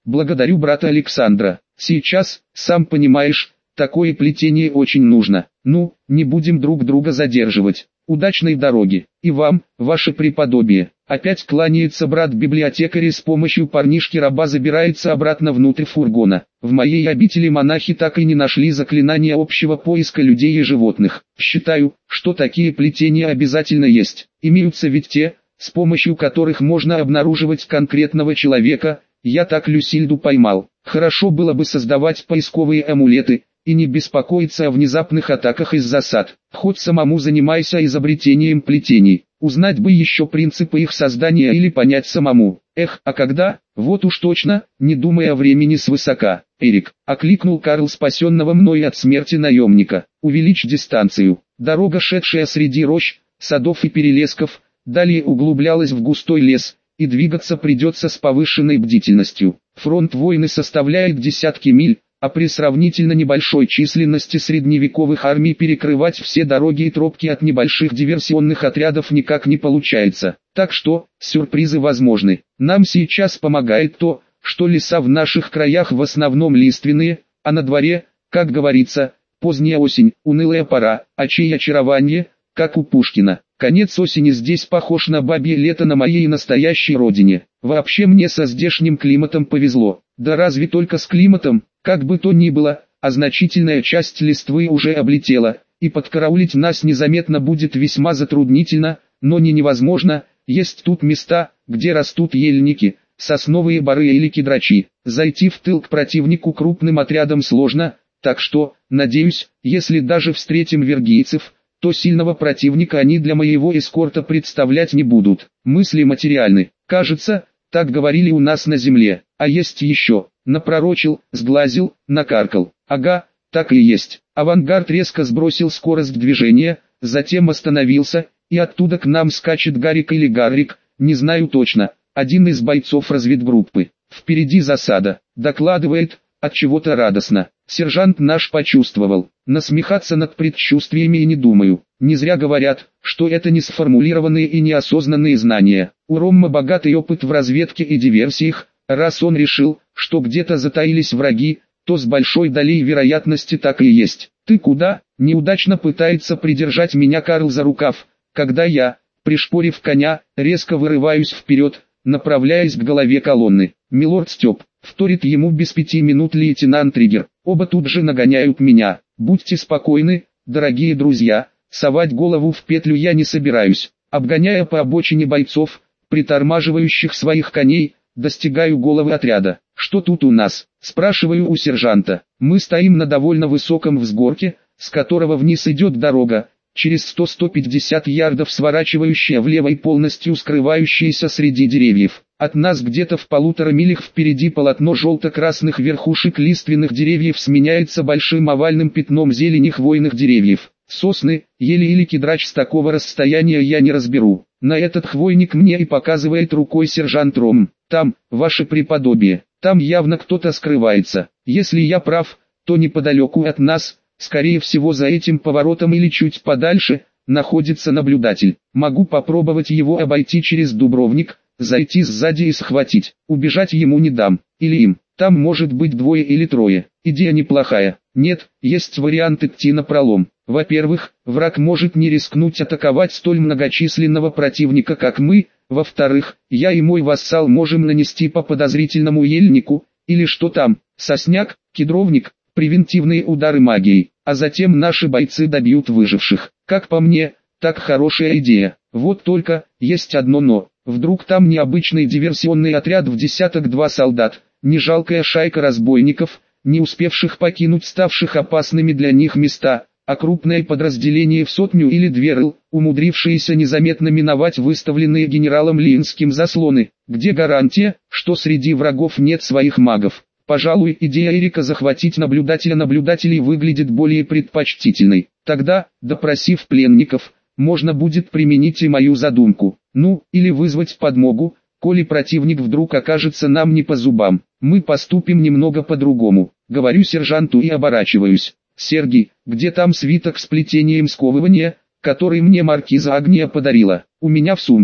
Благодарю брата Александра. Сейчас, сам понимаешь, такое плетение очень нужно. Ну, не будем друг друга задерживать. Удачной дороги. И вам, ваше преподобие. Опять кланяется брат-библиотекарь и с помощью парнишки-раба забирается обратно внутрь фургона. В моей обители монахи так и не нашли заклинания общего поиска людей и животных. Считаю, что такие плетения обязательно есть. Имеются ведь те, с помощью которых можно обнаруживать конкретного человека. Я так Люсильду поймал. Хорошо было бы создавать поисковые амулеты и не беспокоиться о внезапных атаках из засад. Хоть самому занимайся изобретением плетений. Узнать бы еще принципы их создания или понять самому. Эх, а когда? Вот уж точно, не думая о времени свысока. Эрик, окликнул Карл спасенного мной от смерти наемника. Увеличь дистанцию. Дорога, шедшая среди рощ, садов и перелесков, далее углублялась в густой лес, и двигаться придется с повышенной бдительностью. Фронт войны составляет десятки миль, а при сравнительно небольшой численности средневековых армий перекрывать все дороги и тропки от небольших диверсионных отрядов никак не получается. Так что, сюрпризы возможны. Нам сейчас помогает то, что леса в наших краях в основном лиственные, а на дворе, как говорится, поздняя осень, унылая пора, а чьи очарование, как у Пушкина. Конец осени здесь похож на бабье лето на моей настоящей родине. Вообще мне со здешним климатом повезло. Да разве только с климатом, как бы то ни было, а значительная часть листвы уже облетела, и подкараулить нас незаметно будет весьма затруднительно, но не невозможно. Есть тут места, где растут ельники, сосновые боры или кедрачи. Зайти в тыл к противнику крупным отрядом сложно, так что, надеюсь, если даже встретим вергийцев, то сильного противника они для моего эскорта представлять не будут. Мысли материальны. Кажется, так говорили у нас на земле. А есть еще. Напророчил, сглазил, накаркал. Ага, так и есть. Авангард резко сбросил скорость движения, затем остановился, и оттуда к нам скачет Гарик или Гаррик, не знаю точно, один из бойцов разведгруппы. Впереди засада, докладывает, от чего-то радостно. Сержант наш почувствовал. Насмехаться над предчувствиями и не думаю. Не зря говорят, что это не сформулированные и неосознанные знания. У Ромма богатый опыт в разведке и диверсиях. Раз он решил, что где-то затаились враги, то с большой долей вероятности так и есть. Ты куда? Неудачно пытается придержать меня Карл за рукав, когда я, пришпорив коня, резко вырываюсь вперед, направляясь к голове колонны. Милорд Степ, вторит ему без 5 минут лейтенант Триггер. Оба тут же нагоняют меня. Будьте спокойны, дорогие друзья, совать голову в петлю я не собираюсь. Обгоняя по обочине бойцов, притормаживающих своих коней, достигаю головы отряда. Что тут у нас? Спрашиваю у сержанта. Мы стоим на довольно высоком взгорке, с которого вниз идет дорога, через 100-150 ярдов сворачивающая влево и полностью скрывающаяся среди деревьев. От нас где-то в 1,5 милях впереди полотно желто-красных верхушек лиственных деревьев сменяется большим овальным пятном зелени хвойных деревьев. Сосны, ели или кедрач с такого расстояния я не разберу. На этот хвойник мне и показывает рукой сержант Ром. Там, ваше преподобие, там явно кто-то скрывается. Если я прав, то неподалеку от нас, скорее всего за этим поворотом или чуть подальше, находится наблюдатель. Могу попробовать его обойти через дубровник, зайти сзади и схватить. Убежать ему не дам, или им. Там может быть 2 или 3. Идея неплохая. Нет, есть вариант идти напролом. Во-первых, враг может не рискнуть атаковать столь многочисленного противника, как мы. Во-вторых, я и мой вассал можем нанести по подозрительному ельнику, или что там, сосняк, кедровник, превентивные удары магией, а затем наши бойцы добьют выживших. Как по мне, так хорошая идея. Вот только, есть одно но. Вдруг там необычный диверсионный отряд в 10-2 солдат, не жалкая шайка разбойников, не успевших покинуть ставших опасными для них места, а крупное подразделение в 100 или 2 рыл, умудрившиеся незаметно миновать выставленные генералом Линским заслоны. Где гарантия, что среди врагов нет своих магов? Пожалуй, идея Эрика захватить наблюдателей выглядит более предпочтительной. Тогда, допросив пленников, можно будет применить и мою задумку. Ну, или вызвать подмогу, коли противник вдруг окажется нам не по зубам. Мы поступим немного по-другому. Говорю сержанту и оборачиваюсь. Сергей, где там свиток с плетением сковывания, который мне маркиза Агния подарила? У меня в сумке.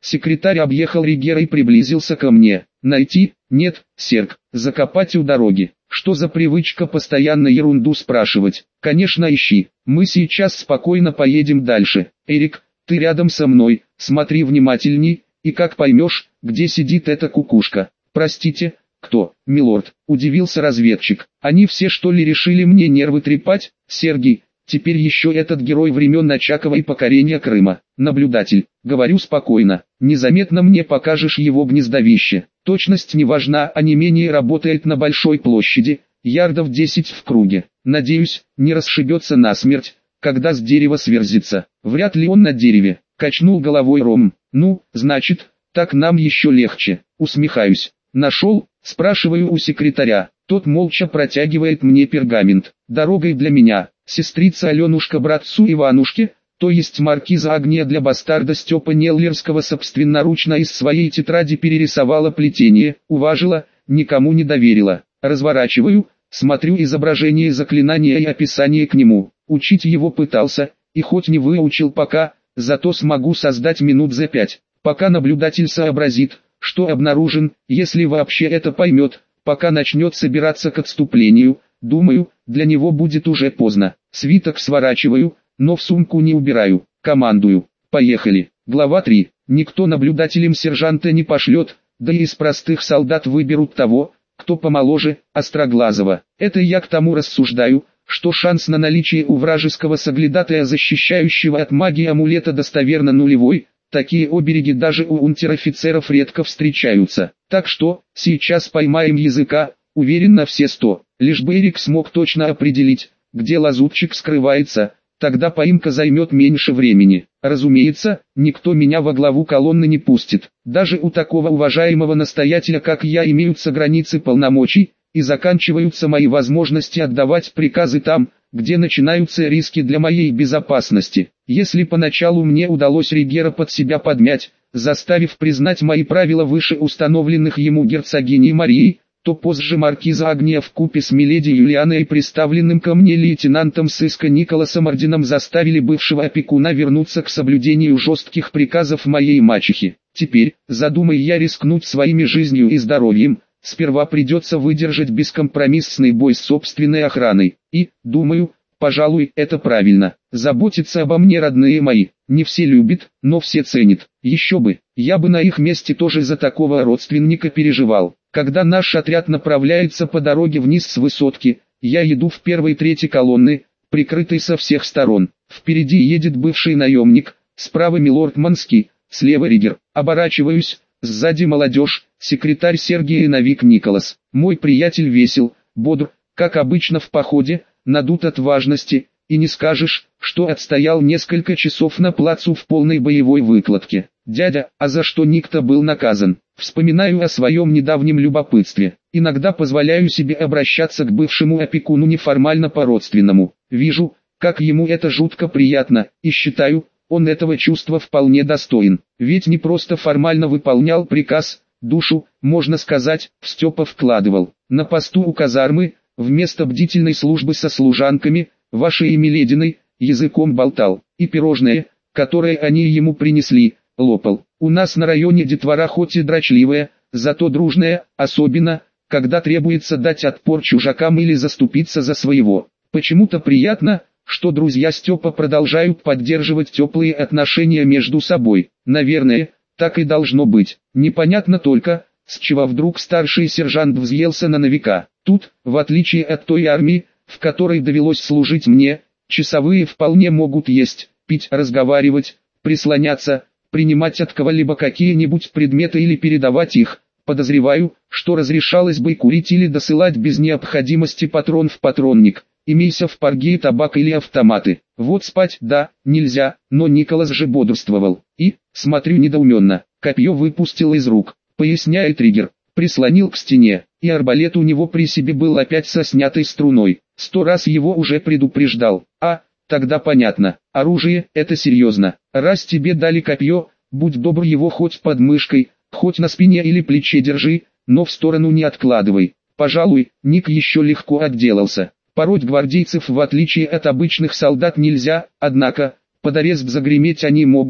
Секретарь объехал Риггера и приблизился ко мне. Найти? Нет, Серг, закопать у дороги. Что за привычка постоянно ерунду спрашивать? Конечно, ищи. Мы сейчас спокойно поедем дальше. Эрик, ты рядом со мной, смотри внимательней, и как поймешь, где сидит эта кукушка. Простите, кто, милорд? Удивился разведчик. Они все что ли решили мне нервы трепать? Сергей, теперь еще этот герой времен Очакова и покорения Крыма. Наблюдатель, говорю спокойно, незаметно мне покажешь его гнездовище. Точность не важна, а не менее работает на большой площади, ярдов 10 в круге. Надеюсь, не расшибется насмерть, когда с дерева сверзится. Вряд ли он на дереве. Качнул головой Ром. Ну, значит, так нам еще легче. Усмехаюсь. Нашел? Спрашиваю у секретаря. Тот молча протягивает мне пергамент. Дорогой для меня. Сестрица Аленушка братцу Иванушке, то есть маркиза Агния для бастарда Степа Неллерского собственноручно из своей тетради перерисовала плетение, уважила, никому не доверила. Разворачиваю, смотрю изображение заклинания и описание к нему. Учить его пытался, и хоть не выучил пока, зато смогу создать минут за 5. Пока наблюдатель сообразит, что обнаружен, если вообще это поймет, пока начнет собираться к отступлению, думаю, для него будет уже поздно. Свиток сворачиваю, но в сумку не убираю. Командую. Поехали. Глава 3. Никто наблюдателем сержанта не пошлет, да и из простых солдат выберут того, кто помоложе, Остроглазого. Это я к тому рассуждаю, что шанс на наличие у вражеского соглядатая, защищающего от магии амулета, достоверно нулевой. Такие обереги даже у унтер-офицеров редко встречаются. Так что, сейчас поймаем языка, уверен на все 100. Лишь бы Эрик смог точно определить, где лазутчик скрывается, тогда поимка займет меньше времени. Разумеется, никто меня во главу колонны не пустит. Даже у такого уважаемого настоятеля, как я, имеются границы полномочий, и заканчиваются мои возможности отдавать приказы там, где начинаются риски для моей безопасности. Если поначалу мне удалось Риггера под себя подмять, заставив признать мои правила выше установленных ему герцогиней Марией, то позже маркиза Агния вкупе с миледи Юлианой и представленным ко мне лейтенантом сыска Николасом Орденом заставили бывшего опекуна вернуться к соблюдению жестких приказов моей мачехи. Теперь, задумай я рискнуть своими жизнью и здоровьем, сперва придется выдержать бескомпромиссный бой с собственной охраной. И, думаю, пожалуй, это правильно. Заботиться обо мне родные мои. Не все любят, но все ценят. Еще бы, я бы на их месте тоже за такого родственника переживал. Когда наш отряд направляется по дороге вниз с высотки, я еду в первой трети колонны, прикрытой со всех сторон. Впереди едет бывший наемник, справа милорд Манский, слева Риггер. Оборачиваюсь, сзади молодежь, секретарь Сергей и новик Николас. Мой приятель весел, бодр, как обычно в походе, надут от важности, и не скажешь, что отстоял несколько часов на плацу в полной боевой выкладке. Дядя, а за что Никто был наказан? Вспоминаю о своем недавнем любопытстве. Иногда позволяю себе обращаться к бывшему опекуну неформально по-родственному. Вижу, как ему это жутко приятно, и считаю, он этого чувства вполне достоин. Ведь не просто формально выполнял приказ, душу, можно сказать, в Степа вкладывал. На посту у казармы, вместо бдительной службы со служанками, вашей и Милединой, языком болтал, и пирожные, которые они ему принесли, лопал. У нас на районе детвора хоть и дрочливая, зато дружная, особенно, когда требуется дать отпор чужакам или заступиться за своего. Почему-то приятно, что друзья Степа продолжают поддерживать теплые отношения между собой. Наверное, так и должно быть. Непонятно только, с чего вдруг старший сержант взъелся на новика. Тут, в отличие от той армии, в которой довелось служить мне, часовые вполне могут есть, пить, разговаривать, прислоняться, принимать от кого-либо какие-нибудь предметы или передавать их. Подозреваю, что разрешалось бы курить или досылать без необходимости патрон в патронник, имейся в парге табак или автоматы. Вот спать, да, нельзя, но Николас же бодрствовал. И, смотрю недоуменно, копье выпустил из рук, поясняет Риггер, прислонил к стене, и арбалет у него при себе был опять со снятой струной. 100 раз его уже предупреждал. Тогда понятно, оружие – это серьезно. Раз тебе дали копье, будь добр его хоть под мышкой, хоть на спине или плече держи, но в сторону не откладывай. Пожалуй, Ник еще легко отделался. Пороть гвардейцев в отличие от обычных солдат нельзя, однако, под арест загреметь они могут,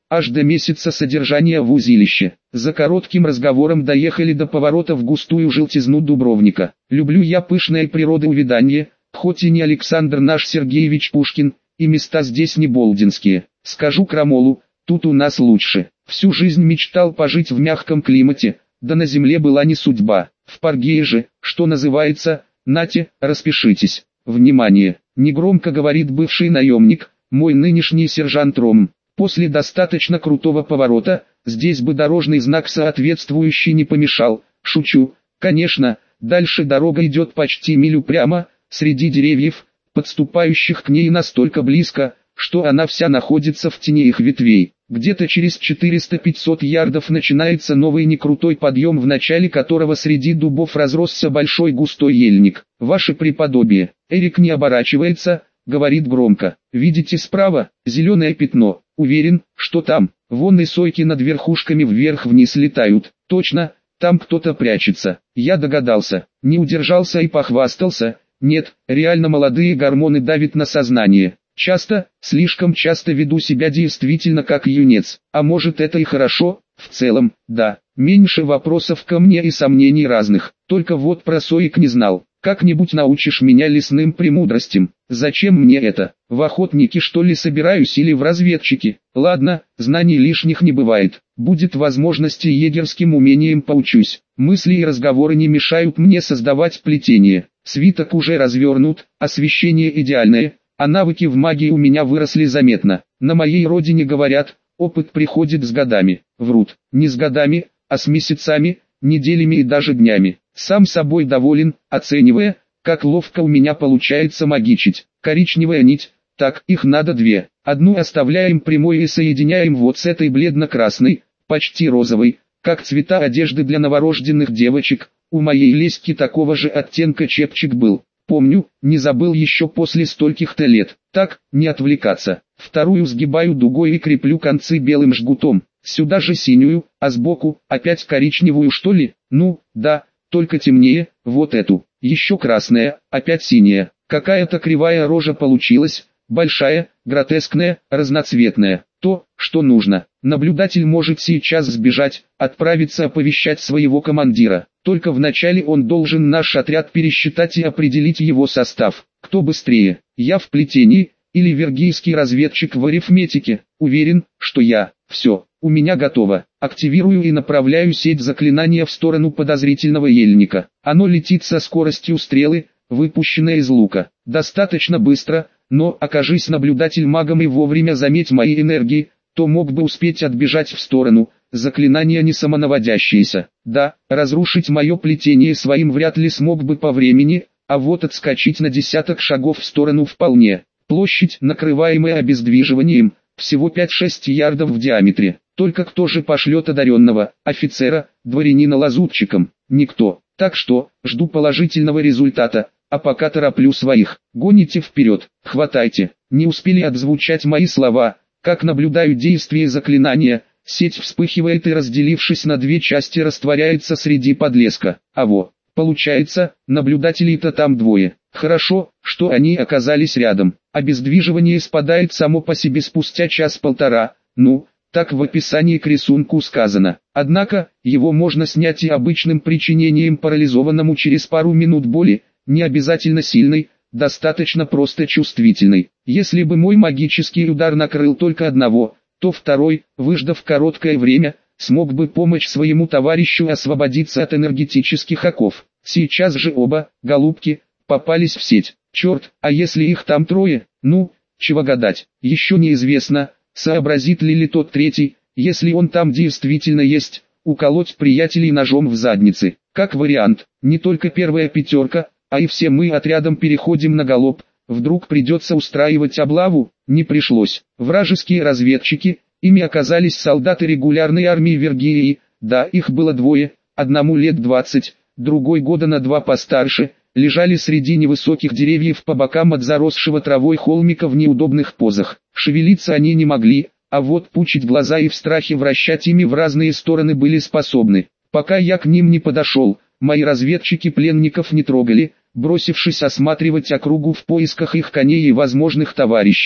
аж до месяца содержания в узилище. За коротким разговором доехали до поворота в густую желтизну Дубровника. Люблю я пышное природоувиданье, хоть и не Александр наш Сергеевич Пушкин, и места здесь не болдинские. Скажу крамолу, тут у нас лучше. Всю жизнь мечтал пожить в мягком климате, да на земле была не судьба. В Паргее же, что называется, нате, распишитесь. Внимание, негромко говорит бывший наемник, мой нынешний сержант Ром. После достаточно крутого поворота, здесь бы дорожный знак соответствующий не помешал. Шучу, конечно, дальше дорога идет почти милю прямо, среди деревьев, подступающих к ней настолько близко, что она вся находится в тени их ветвей. Где-то через 400-500 ярдов начинается новый некрутой подъем, в начале которого среди дубов разросся большой густой ельник. Ваше преподобие, Эрик не оборачивается, говорит громко. Видите справа, зеленое пятно, уверен, что там, вон и сойки над верхушками вверх-вниз летают. Точно, там кто-то прячется. Я догадался, не удержался и похвастался. Нет, реально молодые гормоны давят на сознание. Часто, слишком часто веду себя действительно как юнец. А может, это и хорошо? В целом, да. Меньше вопросов ко мне и сомнений разных. Только вот про соек не знал. Как-нибудь научишь меня лесным премудростям. Зачем мне это? В охотники что ли собираюсь или в разведчики? Ладно, знаний лишних не бывает. Будет возможность и егерским умением поучусь. Мысли и разговоры не мешают мне создавать плетение. Свиток уже развернут, освещение идеальное, а навыки в магии у меня выросли заметно. На моей родине говорят, опыт приходит с годами. Врут, не с годами, а с месяцами, неделями и даже днями. Сам собой доволен, оценивая, как ловко у меня получается магичить. Коричневая нить, так, их надо две. Одну оставляем прямой и соединяем вот с этой бледно-красной, почти розовой, как цвета одежды для новорожденных девочек. У моей леськи такого же оттенка чепчик был. Помню, не забыл еще после стольких-то лет. Так, не отвлекаться. Вторую сгибаю дугой и креплю концы белым жгутом. Сюда же синюю, а сбоку, опять коричневую что ли? Ну, да, только темнее, вот эту. Еще красная, опять синяя. Какая-то кривая рожа получилась, большая, гротескная, разноцветная. То, что нужно. Наблюдатель может сейчас сбежать, отправиться оповещать своего командира. Только вначале он должен наш отряд пересчитать и определить его состав. Кто быстрее, я в плетении, или вергийский разведчик в арифметике? Уверен, что я. Все, у меня готово. Активирую и направляю сеть заклинания в сторону подозрительного ельника. Оно летит со скоростью стрелы, выпущенной из лука. Достаточно быстро, но окажись наблюдатель магом и вовремя заметь мои энергии, то мог бы успеть отбежать в сторону. Заклинание не самонаводящееся. Да, разрушить мое плетение своим вряд ли смог бы по времени, а вот отскочить на десяток шагов в сторону вполне. Площадь, накрываемая обездвиживанием, всего 5-6 ярдов в диаметре. Только кто же пошлет одаренного, офицера, дворянина лазутчиком? Никто. Так что, жду положительного результата, а пока тороплю своих. Гоните вперед, хватайте. Не успели отзвучать мои слова, как наблюдаю действие заклинания. Сеть вспыхивает и, разделившись на две части, растворяется среди подлеска. А во, получается, наблюдателей-то там двое. Хорошо, что они оказались рядом. Обездвиживание спадает само по себе спустя час-полтора. Ну, так в описании к рисунку сказано. Однако, его можно снять и обычным причинением парализованному через пару минут боли, не обязательно сильной, достаточно просто чувствительной. Если бы мой магический удар накрыл только одного, то второй, выждав короткое время, смог бы помочь своему товарищу освободиться от энергетических оков. Сейчас же оба, голубки, попались в сеть. Черт, а если их там трое? Ну, чего гадать, еще неизвестно, сообразит ли тот третий, если он там действительно есть, уколоть приятелей ножом в заднице. Как вариант, не только первая пятерка, а и все мы отрядом переходим на галоп. Вдруг придется устраивать облаву? Не пришлось. Вражеские разведчики, ими оказались солдаты регулярной армии Вергилии. Да, их было двое, одному лет 20, другой года на 2 постарше, лежали среди невысоких деревьев по бокам от заросшего травой холмика в неудобных позах. Шевелиться они не могли, а вот пучить глаза и в страхе вращать ими в разные стороны были способны. Пока я к ним не подошел, мои разведчики пленников не трогали, бросившись осматривать округу в поисках их коней и возможных товарищей.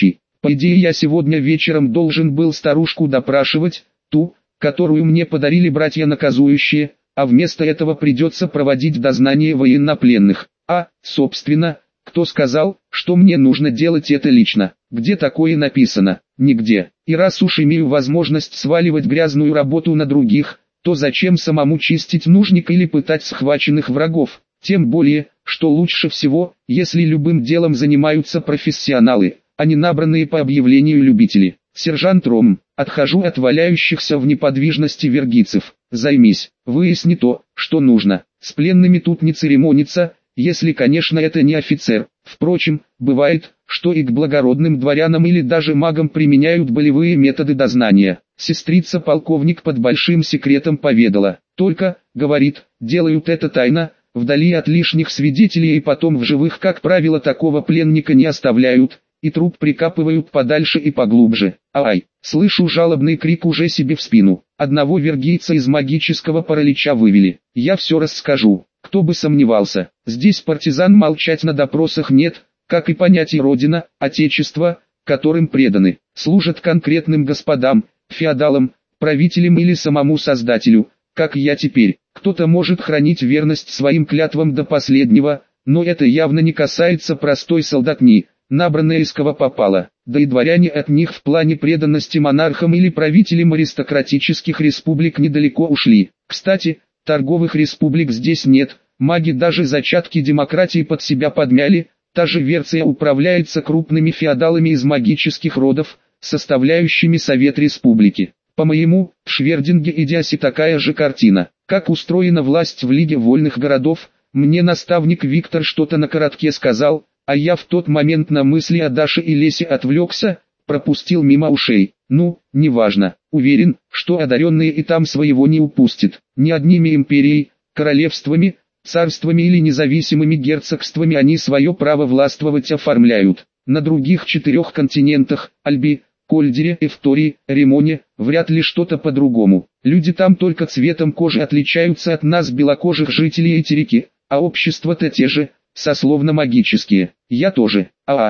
По идее я сегодня вечером должен был старушку допрашивать, ту, которую мне подарили братья наказующие, а вместо этого придется проводить дознание военнопленных. А, собственно, кто сказал, что мне нужно делать это лично? Где такое написано? Нигде. И раз уж имею возможность сваливать грязную работу на других, то зачем самому чистить нужник или пытать схваченных врагов? Тем более, что лучше всего, если любым делом занимаются профессионалы, а не набранные по объявлению любители. Сержант Ром, отхожу от валяющихся в неподвижности вергийцев. Займись, выясни то, что нужно. С пленными тут не церемониться, если, конечно, это не офицер. Впрочем, бывает, что и к благородным дворянам или даже магам применяют болевые методы дознания. Сестрица-полковник под большим секретом поведала. Только, говорит, делают это тайно, вдали от лишних свидетелей, и потом в живых, как правило, такого пленника не оставляют, и труп прикапывают подальше и поглубже. Ай, слышу жалобный крик уже себе в спину. Одного вергийца из магического паралича вывели. Я все расскажу. Кто бы сомневался, здесь партизан молчать на допросах нет, как и понятие родина, отечество, которым преданы, служат конкретным господам, феодалам, правителям или самому создателю, как я теперь. Кто-то может хранить верность своим клятвам до последнего, но это явно не касается простой солдатни, набранной из кого попало, да и дворяне от них в плане преданности монархам или правителям аристократических республик недалеко ушли. Кстати, торговых республик здесь нет, маги даже зачатки демократии под себя подмяли, та же Верция управляется крупными феодалами из магических родов, составляющими Совет Республики. По-моему, в Швердинге и Диасе такая же картина. Как устроена власть в Лиге Вольных Городов, мне наставник Виктор что-то на коротке сказал, а я в тот момент на мысли о Даше и Лесе отвлекся, пропустил мимо ушей. Ну, неважно, уверен, что одаренные и там своего не упустят. Ни одними империей, королевствами, царствами или независимыми герцогствами они свое право властвовать оформляют. На других 4 континентах, Альби, Кольдере, Эфтории, Римоне, вряд ли что-то по-другому. Люди там только цветом кожи отличаются от нас, белокожих жителей Этерики, а общества-то те же, сословно-магические. Я тоже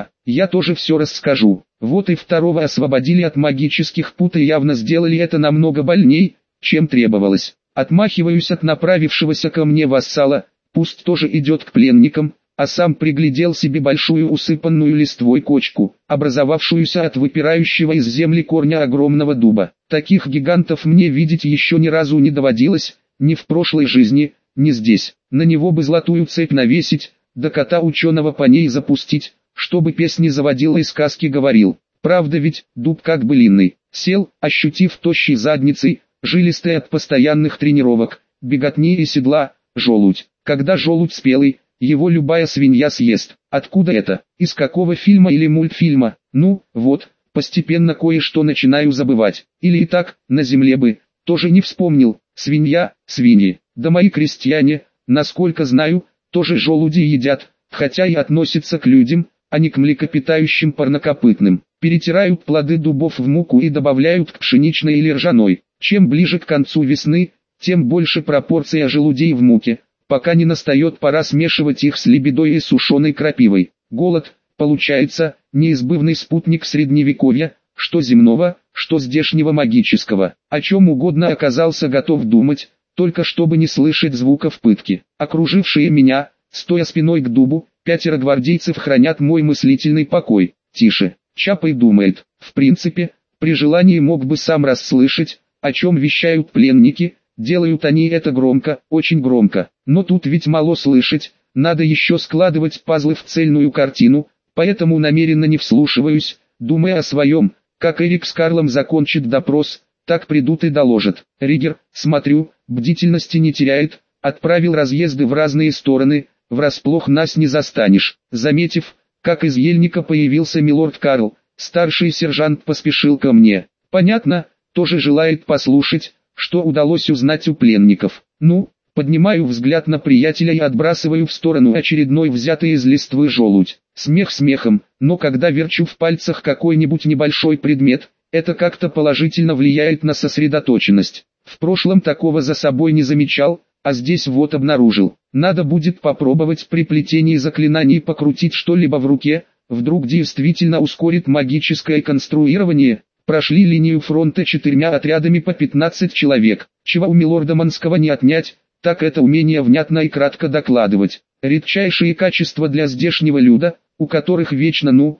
все расскажу. Вот и второго освободили от магических пут и явно сделали это намного больней, чем требовалось. Отмахиваюсь от направившегося ко мне вассала, пусть тоже идет к пленникам, а сам приглядел себе большую усыпанную листвой кочку, образовавшуюся от выпирающего из земли корня огромного дуба. Таких гигантов мне видеть еще ни разу не доводилось, ни в прошлой жизни, ни здесь. На него бы золотую цепь навесить, да кота ученого по ней запустить, чтобы песни заводил и сказки говорил. Правда ведь, дуб как былинный. Сел, ощутив тощей задницей, жилистый от постоянных тренировок, беготни и седла, желудь. Когда желудь спелый, его любая свинья съест. Откуда это? Из какого фильма или мультфильма? Ну, вот, постепенно кое-что начинаю забывать. Или и так, на земле бы, тоже не вспомнил. Свинья, свиньи. Да мои крестьяне, насколько знаю, тоже желуди едят, хотя и относятся к людям, а не к млекопитающим парнокопытным. Перетирают плоды дубов в муку и добавляют к пшеничной или ржаной. Чем ближе к концу весны, тем больше пропорция желудей в муке, пока не настает пора смешивать их с лебедой и сушеной крапивой. Голод, получается, неизбывный спутник средневековья, что земного, что здешнего магического. О чем угодно оказался готов думать, только чтобы не слышать звуков пытки. Окружившие меня, стоя спиной к дубу, 5 гвардейцев хранят мой мыслительный покой. Тише, Чапай думает. В принципе, при желании мог бы сам расслышать, о чем вещают пленники. Делают они это громко, очень громко. Но тут ведь мало слышать, надо еще складывать пазлы в цельную картину, поэтому намеренно не вслушиваюсь, думая о своем. Как Эрик с Карлом закончит допрос, так придут и доложат. Ригер, смотрю, бдительности не теряет, отправил разъезды в разные стороны, врасплох нас не застанешь. Заметив, как из ельника появился милорд Карл, старший сержант поспешил ко мне. Понятно, тоже желает послушать, что удалось узнать у пленников. Ну, поднимаю взгляд на приятеля и отбрасываю в сторону очередной взятый из листвы желудь. Смех смехом, но когда верчу в пальцах какой-нибудь небольшой предмет, это как-то положительно влияет на сосредоточенность. В прошлом такого за собой не замечал, а здесь вот обнаружил. Надо будет попробовать при плетении заклинаний покрутить что-либо в руке, вдруг действительно ускорит магическое конструирование. Прошли линию фронта 4 отрядами по 15 человек. Чего у милорда Манского не отнять, так это умение внятно и кратко докладывать. Редчайшие качества для здешнего люда, у которых вечно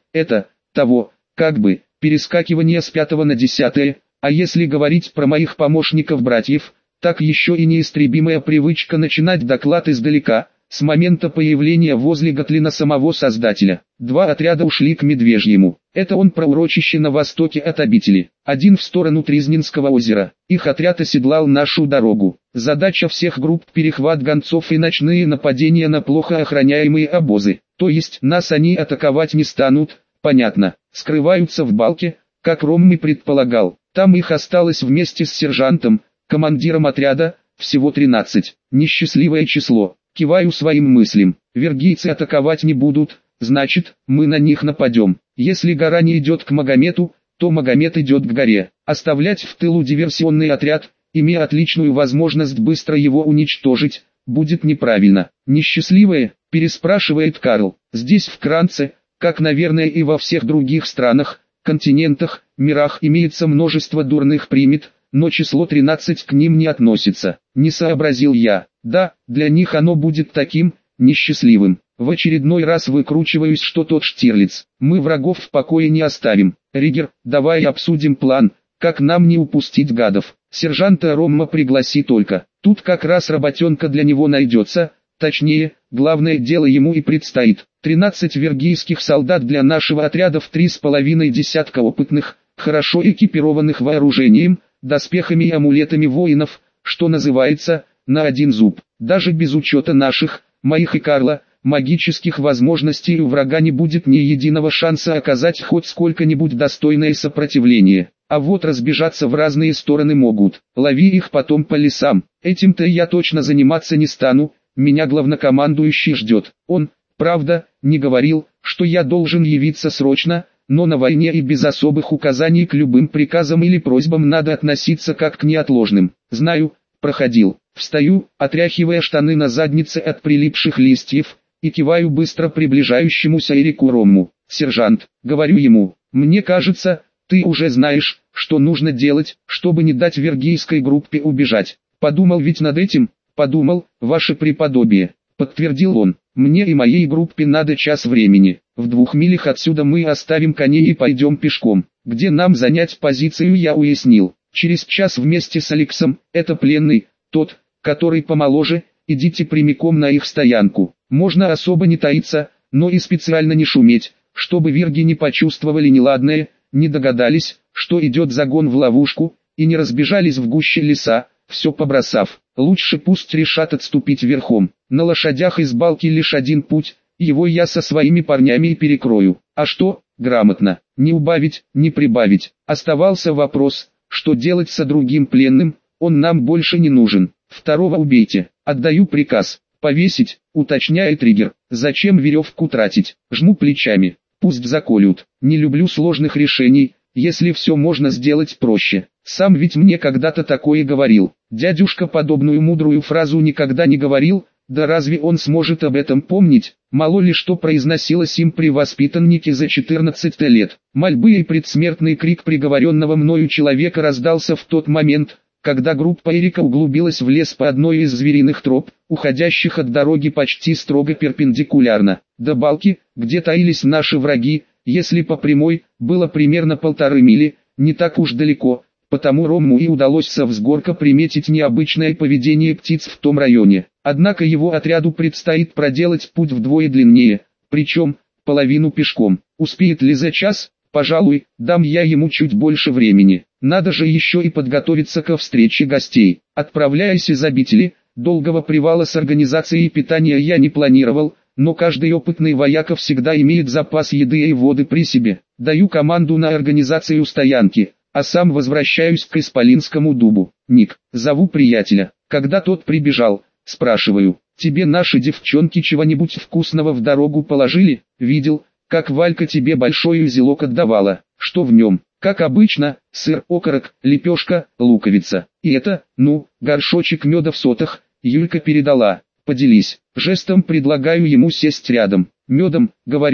перескакивание с 5 на 10, а если говорить про моих помощников-братьев, так еще и неистребимая привычка начинать доклад издалека, с момента появления возле Готлина самого Создателя. 2 отряда ушли к Медвежьему. Это он про урочище на востоке от обители. Один в сторону Тризнинского озера. Их отряд оседлал нашу дорогу. Задача всех групп — перехват гонцов и ночные нападения на плохо охраняемые обозы. То есть нас они атаковать не станут, понятно. Скрываются в балке, как Ромми предполагал. Там их осталось вместе с сержантом, командиром отряда, всего 13. Несчастливое число. Киваю своим мыслям. Вергийцы атаковать не будут, значит, мы на них нападем. Если гора не идет к Магомету, то Магомет идет к горе. Оставлять в тылу диверсионный отряд, имея отличную возможность быстро его уничтожить, будет неправильно. Несчастливое, переспрашивает Карл. Здесь в Кранце, как, наверное, и во всех других странах, континентах, мирах имеется множество дурных примет, но число 13 к ним не относится. Не сообразил я. Да, для них оно будет таким, несчастливым. В очередной раз выкручиваюсь, что тот Штирлиц. Мы врагов в покое не оставим. Ригер, давай обсудим план, как нам не упустить гадов. Сержанта Ромма пригласи только. Тут как раз работенка для него найдется, точнее, главное дело ему и предстоит. 13 вергийских солдат для нашего отряда в 3,5 десятка опытных, хорошо экипированных вооружением, доспехами и амулетами воинов, что называется, на один зуб. Даже без учета наших, моих и Карла, магических возможностей у врага не будет ни единого шанса оказать хоть сколько-нибудь достойное сопротивление. А вот разбежаться в разные стороны могут. Лови их потом по лесам. Этим-то я точно заниматься не стану, меня главнокомандующий ждет. Он, правда, не говорил, что я должен явиться срочно, но на войне и без особых указаний к любым приказам или просьбам надо относиться как к неотложным. Знаю, проходил. Встаю, отряхивая штаны на заднице от прилипших листьев, и киваю быстро приближающемуся Эрику Ромму. «Сержант», — говорю ему, — «мне кажется, ты уже знаешь, что нужно делать, чтобы не дать вергийской группе убежать». «Подумал ведь над этим?» «Подумал, ваше преподобие», — подтвердил он. «Мне и моей группе надо час времени. В 2 милях отсюда мы оставим коней и пойдем пешком. Где нам занять позицию, я уяснил. Через час вместе с Алексом, это пленный, тот, который помоложе, идите прямиком на их стоянку. Можно особо не таиться, но и специально не шуметь, чтобы вирги не почувствовали неладное, не догадались, что идет загон в ловушку, и не разбежались в гуще леса, все побросав. Лучше пусть решат отступить верхом. На лошадях из балки лишь один путь, его я со своими парнями и перекрою. А что, грамотно, не убавить, не прибавить. Оставался вопрос, что делать со другим пленным, он нам больше не нужен. Второго убейте, отдаю приказ. Повесить, уточняет Ригер. Зачем веревку тратить? Жму плечами. Пусть заколют. Не люблю сложных решений, если все можно сделать проще. Сам ведь мне когда-то такое говорил. Дядюшка подобную мудрую фразу никогда не говорил, да разве он сможет об этом помнить? Мало ли что произносилось им при воспитаннике за 14 лет. Мольбы и предсмертный крик приговоренного мною человека раздался в тот момент, когда группа Эрика углубилась в лес по одной из звериных троп, уходящих от дороги почти строго перпендикулярно. До балки, где таились наши враги, если по прямой, было примерно 1,5 мили, не так уж далеко, потому Ромму и удалось со взгорка приметить необычное поведение птиц в том районе. Однако его отряду предстоит проделать путь вдвое длиннее, причем, половину пешком. Успеет ли за час? Пожалуй, дам я ему чуть больше времени. Надо же еще и подготовиться ко встрече гостей. Отправляясь из обители, долгого привала с организацией питания я не планировал, но каждый опытный вояка всегда имеет запас еды и воды при себе. Даю команду на организацию стоянки, а сам возвращаюсь к Исполинскому дубу. Ник, зову приятеля. Когда тот прибежал, спрашиваю, тебе наши девчонки чего-нибудь вкусного в дорогу положили? Видел, как Валька тебе большой узелок отдавала. Что в нем? Как обычно, сыр, окорок, лепешка, луковица. И это, горшочек меда в сотах, Юлька передала. Поделись. Жестом предлагаю ему сесть рядом. Медом, говорю,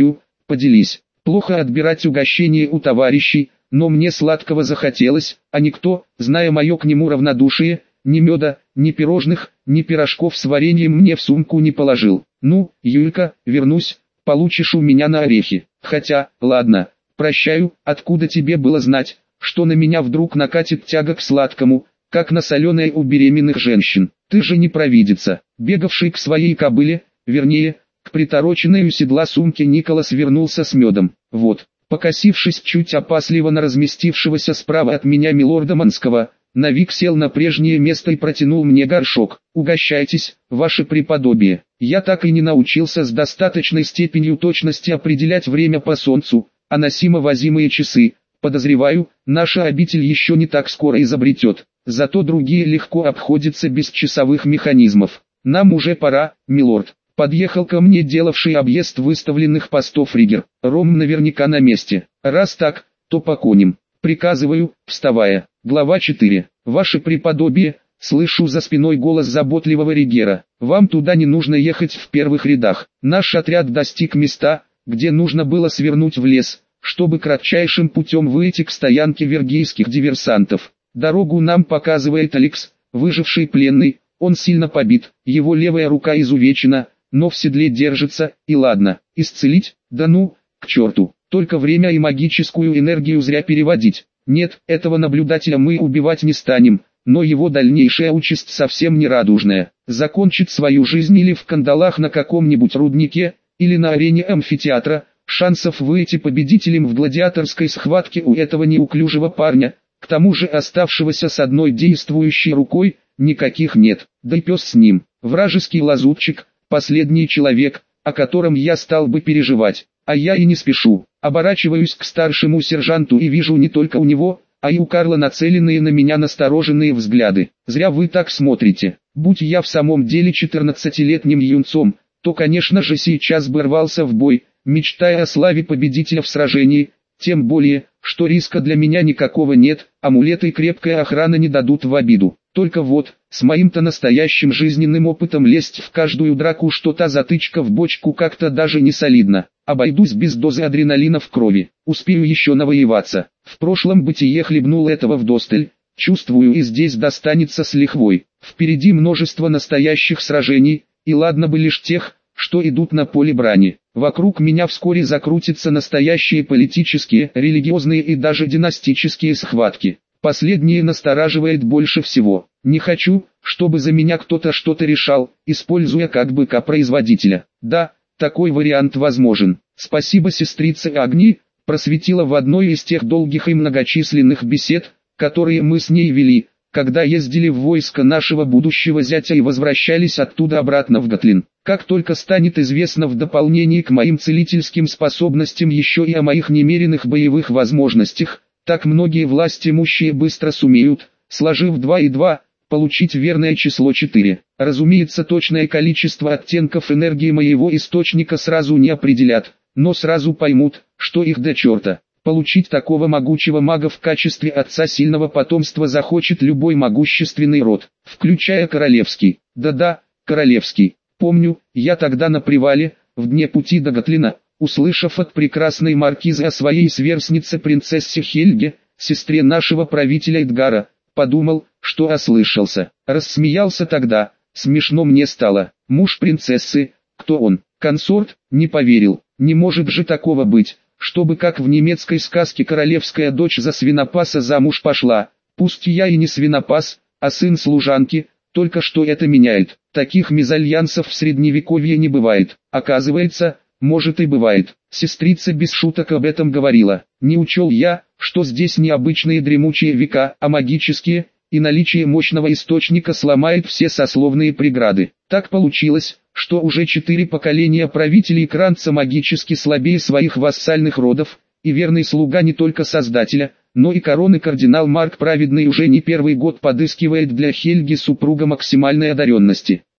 поделись. Плохо отбирать угощение у товарищей, но мне сладкого захотелось, а никто, зная мое к нему равнодушие, ни меда, ни пирожных, ни пирожков с вареньем мне в сумку не положил. Ну, Юлька, вернусь, получишь у меня на орехи. Хотя, ладно, прощаю, откуда тебе было знать, что на меня вдруг накатит тяга к сладкому, как на соленое у беременных женщин. Ты же не провидица. Бегавший к своей кобыле, вернее, к притороченной у седла сумке Николас вернулся с медом. Вот, покосившись чуть опасливо на разместившегося справа от меня милорда Манского, Навик сел на прежнее место и протянул мне горшок. «Угощайтесь, ваше преподобие». Я так и не научился с достаточной степенью точности определять время по солнцу, а носимо-возимые часы, подозреваю, наша обитель еще не так скоро изобретет. Зато другие легко обходятся без часовых механизмов. «Нам уже пора, милорд». Подъехал ко мне делавший объезд выставленных постов Ригер. Ром наверняка на месте. Раз так, то по коням. Приказываю, вставая. Глава 4. Ваше преподобие, слышу за спиной голос заботливого Ригера. Вам туда не нужно ехать в первых рядах. Наш отряд достиг места, где нужно было свернуть в лес, чтобы кратчайшим путем выйти к стоянке вергийских диверсантов. Дорогу нам показывает Алекс, выживший пленный. Он сильно побит, его левая рука изувечена, но в седле держится, и ладно, исцелить, да ну, к черту, только время и магическую энергию зря переводить. Нет, этого наблюдателя мы убивать не станем, но его дальнейшая участь совсем не радужная. Закончит свою жизнь или в кандалах на каком-нибудь руднике, или на арене амфитеатра. Шансов выйти победителем в гладиаторской схватке у этого неуклюжего парня, к тому же оставшегося с одной действующей рукой, никаких нет. Да и пес с ним, вражеский лазутчик, последний человек, о котором я стал бы переживать. А я и не спешу. Оборачиваюсь к старшему сержанту и вижу не только у него, а и у Карла нацеленные на меня настороженные взгляды. Зря вы так смотрите. Будь я в самом деле 14-летним юнцом, то конечно же сейчас бы рвался в бой, мечтая о славе победителя в сражении, тем более, что риска для меня никакого нет, амулеты и крепкая охрана не дадут в обиду. Только вот, с моим-то настоящим жизненным опытом лезть в каждую драку, что та затычка в бочку как-то даже не солидно. Обойдусь без дозы адреналина в крови, успею еще навоеваться. В прошлом бытие хлебнул этого вдосталь, чувствую, и здесь достанется с лихвой. Впереди множество настоящих сражений, и ладно бы лишь тех, что идут на поле брани. Вокруг меня вскоре закрутятся настоящие политические, религиозные и даже династические схватки. Последнее настораживает больше всего. Не хочу, чтобы за меня кто-то что-то решал, используя как быка-производителя. Да, такой вариант возможен. Спасибо сестрице Агни, просветила в одной из тех долгих и многочисленных бесед, которые мы с ней вели, когда ездили в войско нашего будущего зятя и возвращались оттуда обратно в Готлин. Как только станет известно в дополнение к моим целительским способностям еще и о моих немеренных боевых возможностях, так многие властимущие быстро сумеют, сложив 2 и 2, получить верное число 4. Разумеется, точное количество оттенков энергии моего источника сразу не определят, но сразу поймут, что их до черта. Получить такого могучего мага в качестве отца сильного потомства захочет любой могущественный род, включая королевский. Да-да, королевский. Помню, я тогда на привале, в дне пути до Готлина, услышав от прекрасной маркизы о своей сверстнице принцессе Хельге, сестре нашего правителя Эдгара, подумал, что ослышался. Рассмеялся тогда, смешно мне стало. Муж принцессы, кто он? Консорт? Не поверил. Не может же такого быть, чтобы как в немецкой сказке королевская дочь за свинопаса замуж пошла. Пусть я и не свинопас, а сын служанки, только что это меняет. Таких мезальянсов в средневековье не бывает. Оказывается, может и бывает. Сестрица без шуток об этом говорила. Не учел я, что здесь не обычные дремучие века, а магические, и наличие мощного источника сломает все сословные преграды. Так получилось, что уже 4 поколения правителей Кранца магически слабее своих вассальных родов, и верный слуга не только Создателя, но и короны кардинал Марк Праведный уже не первый год подыскивает для Хельги супруга максимальной одаренности.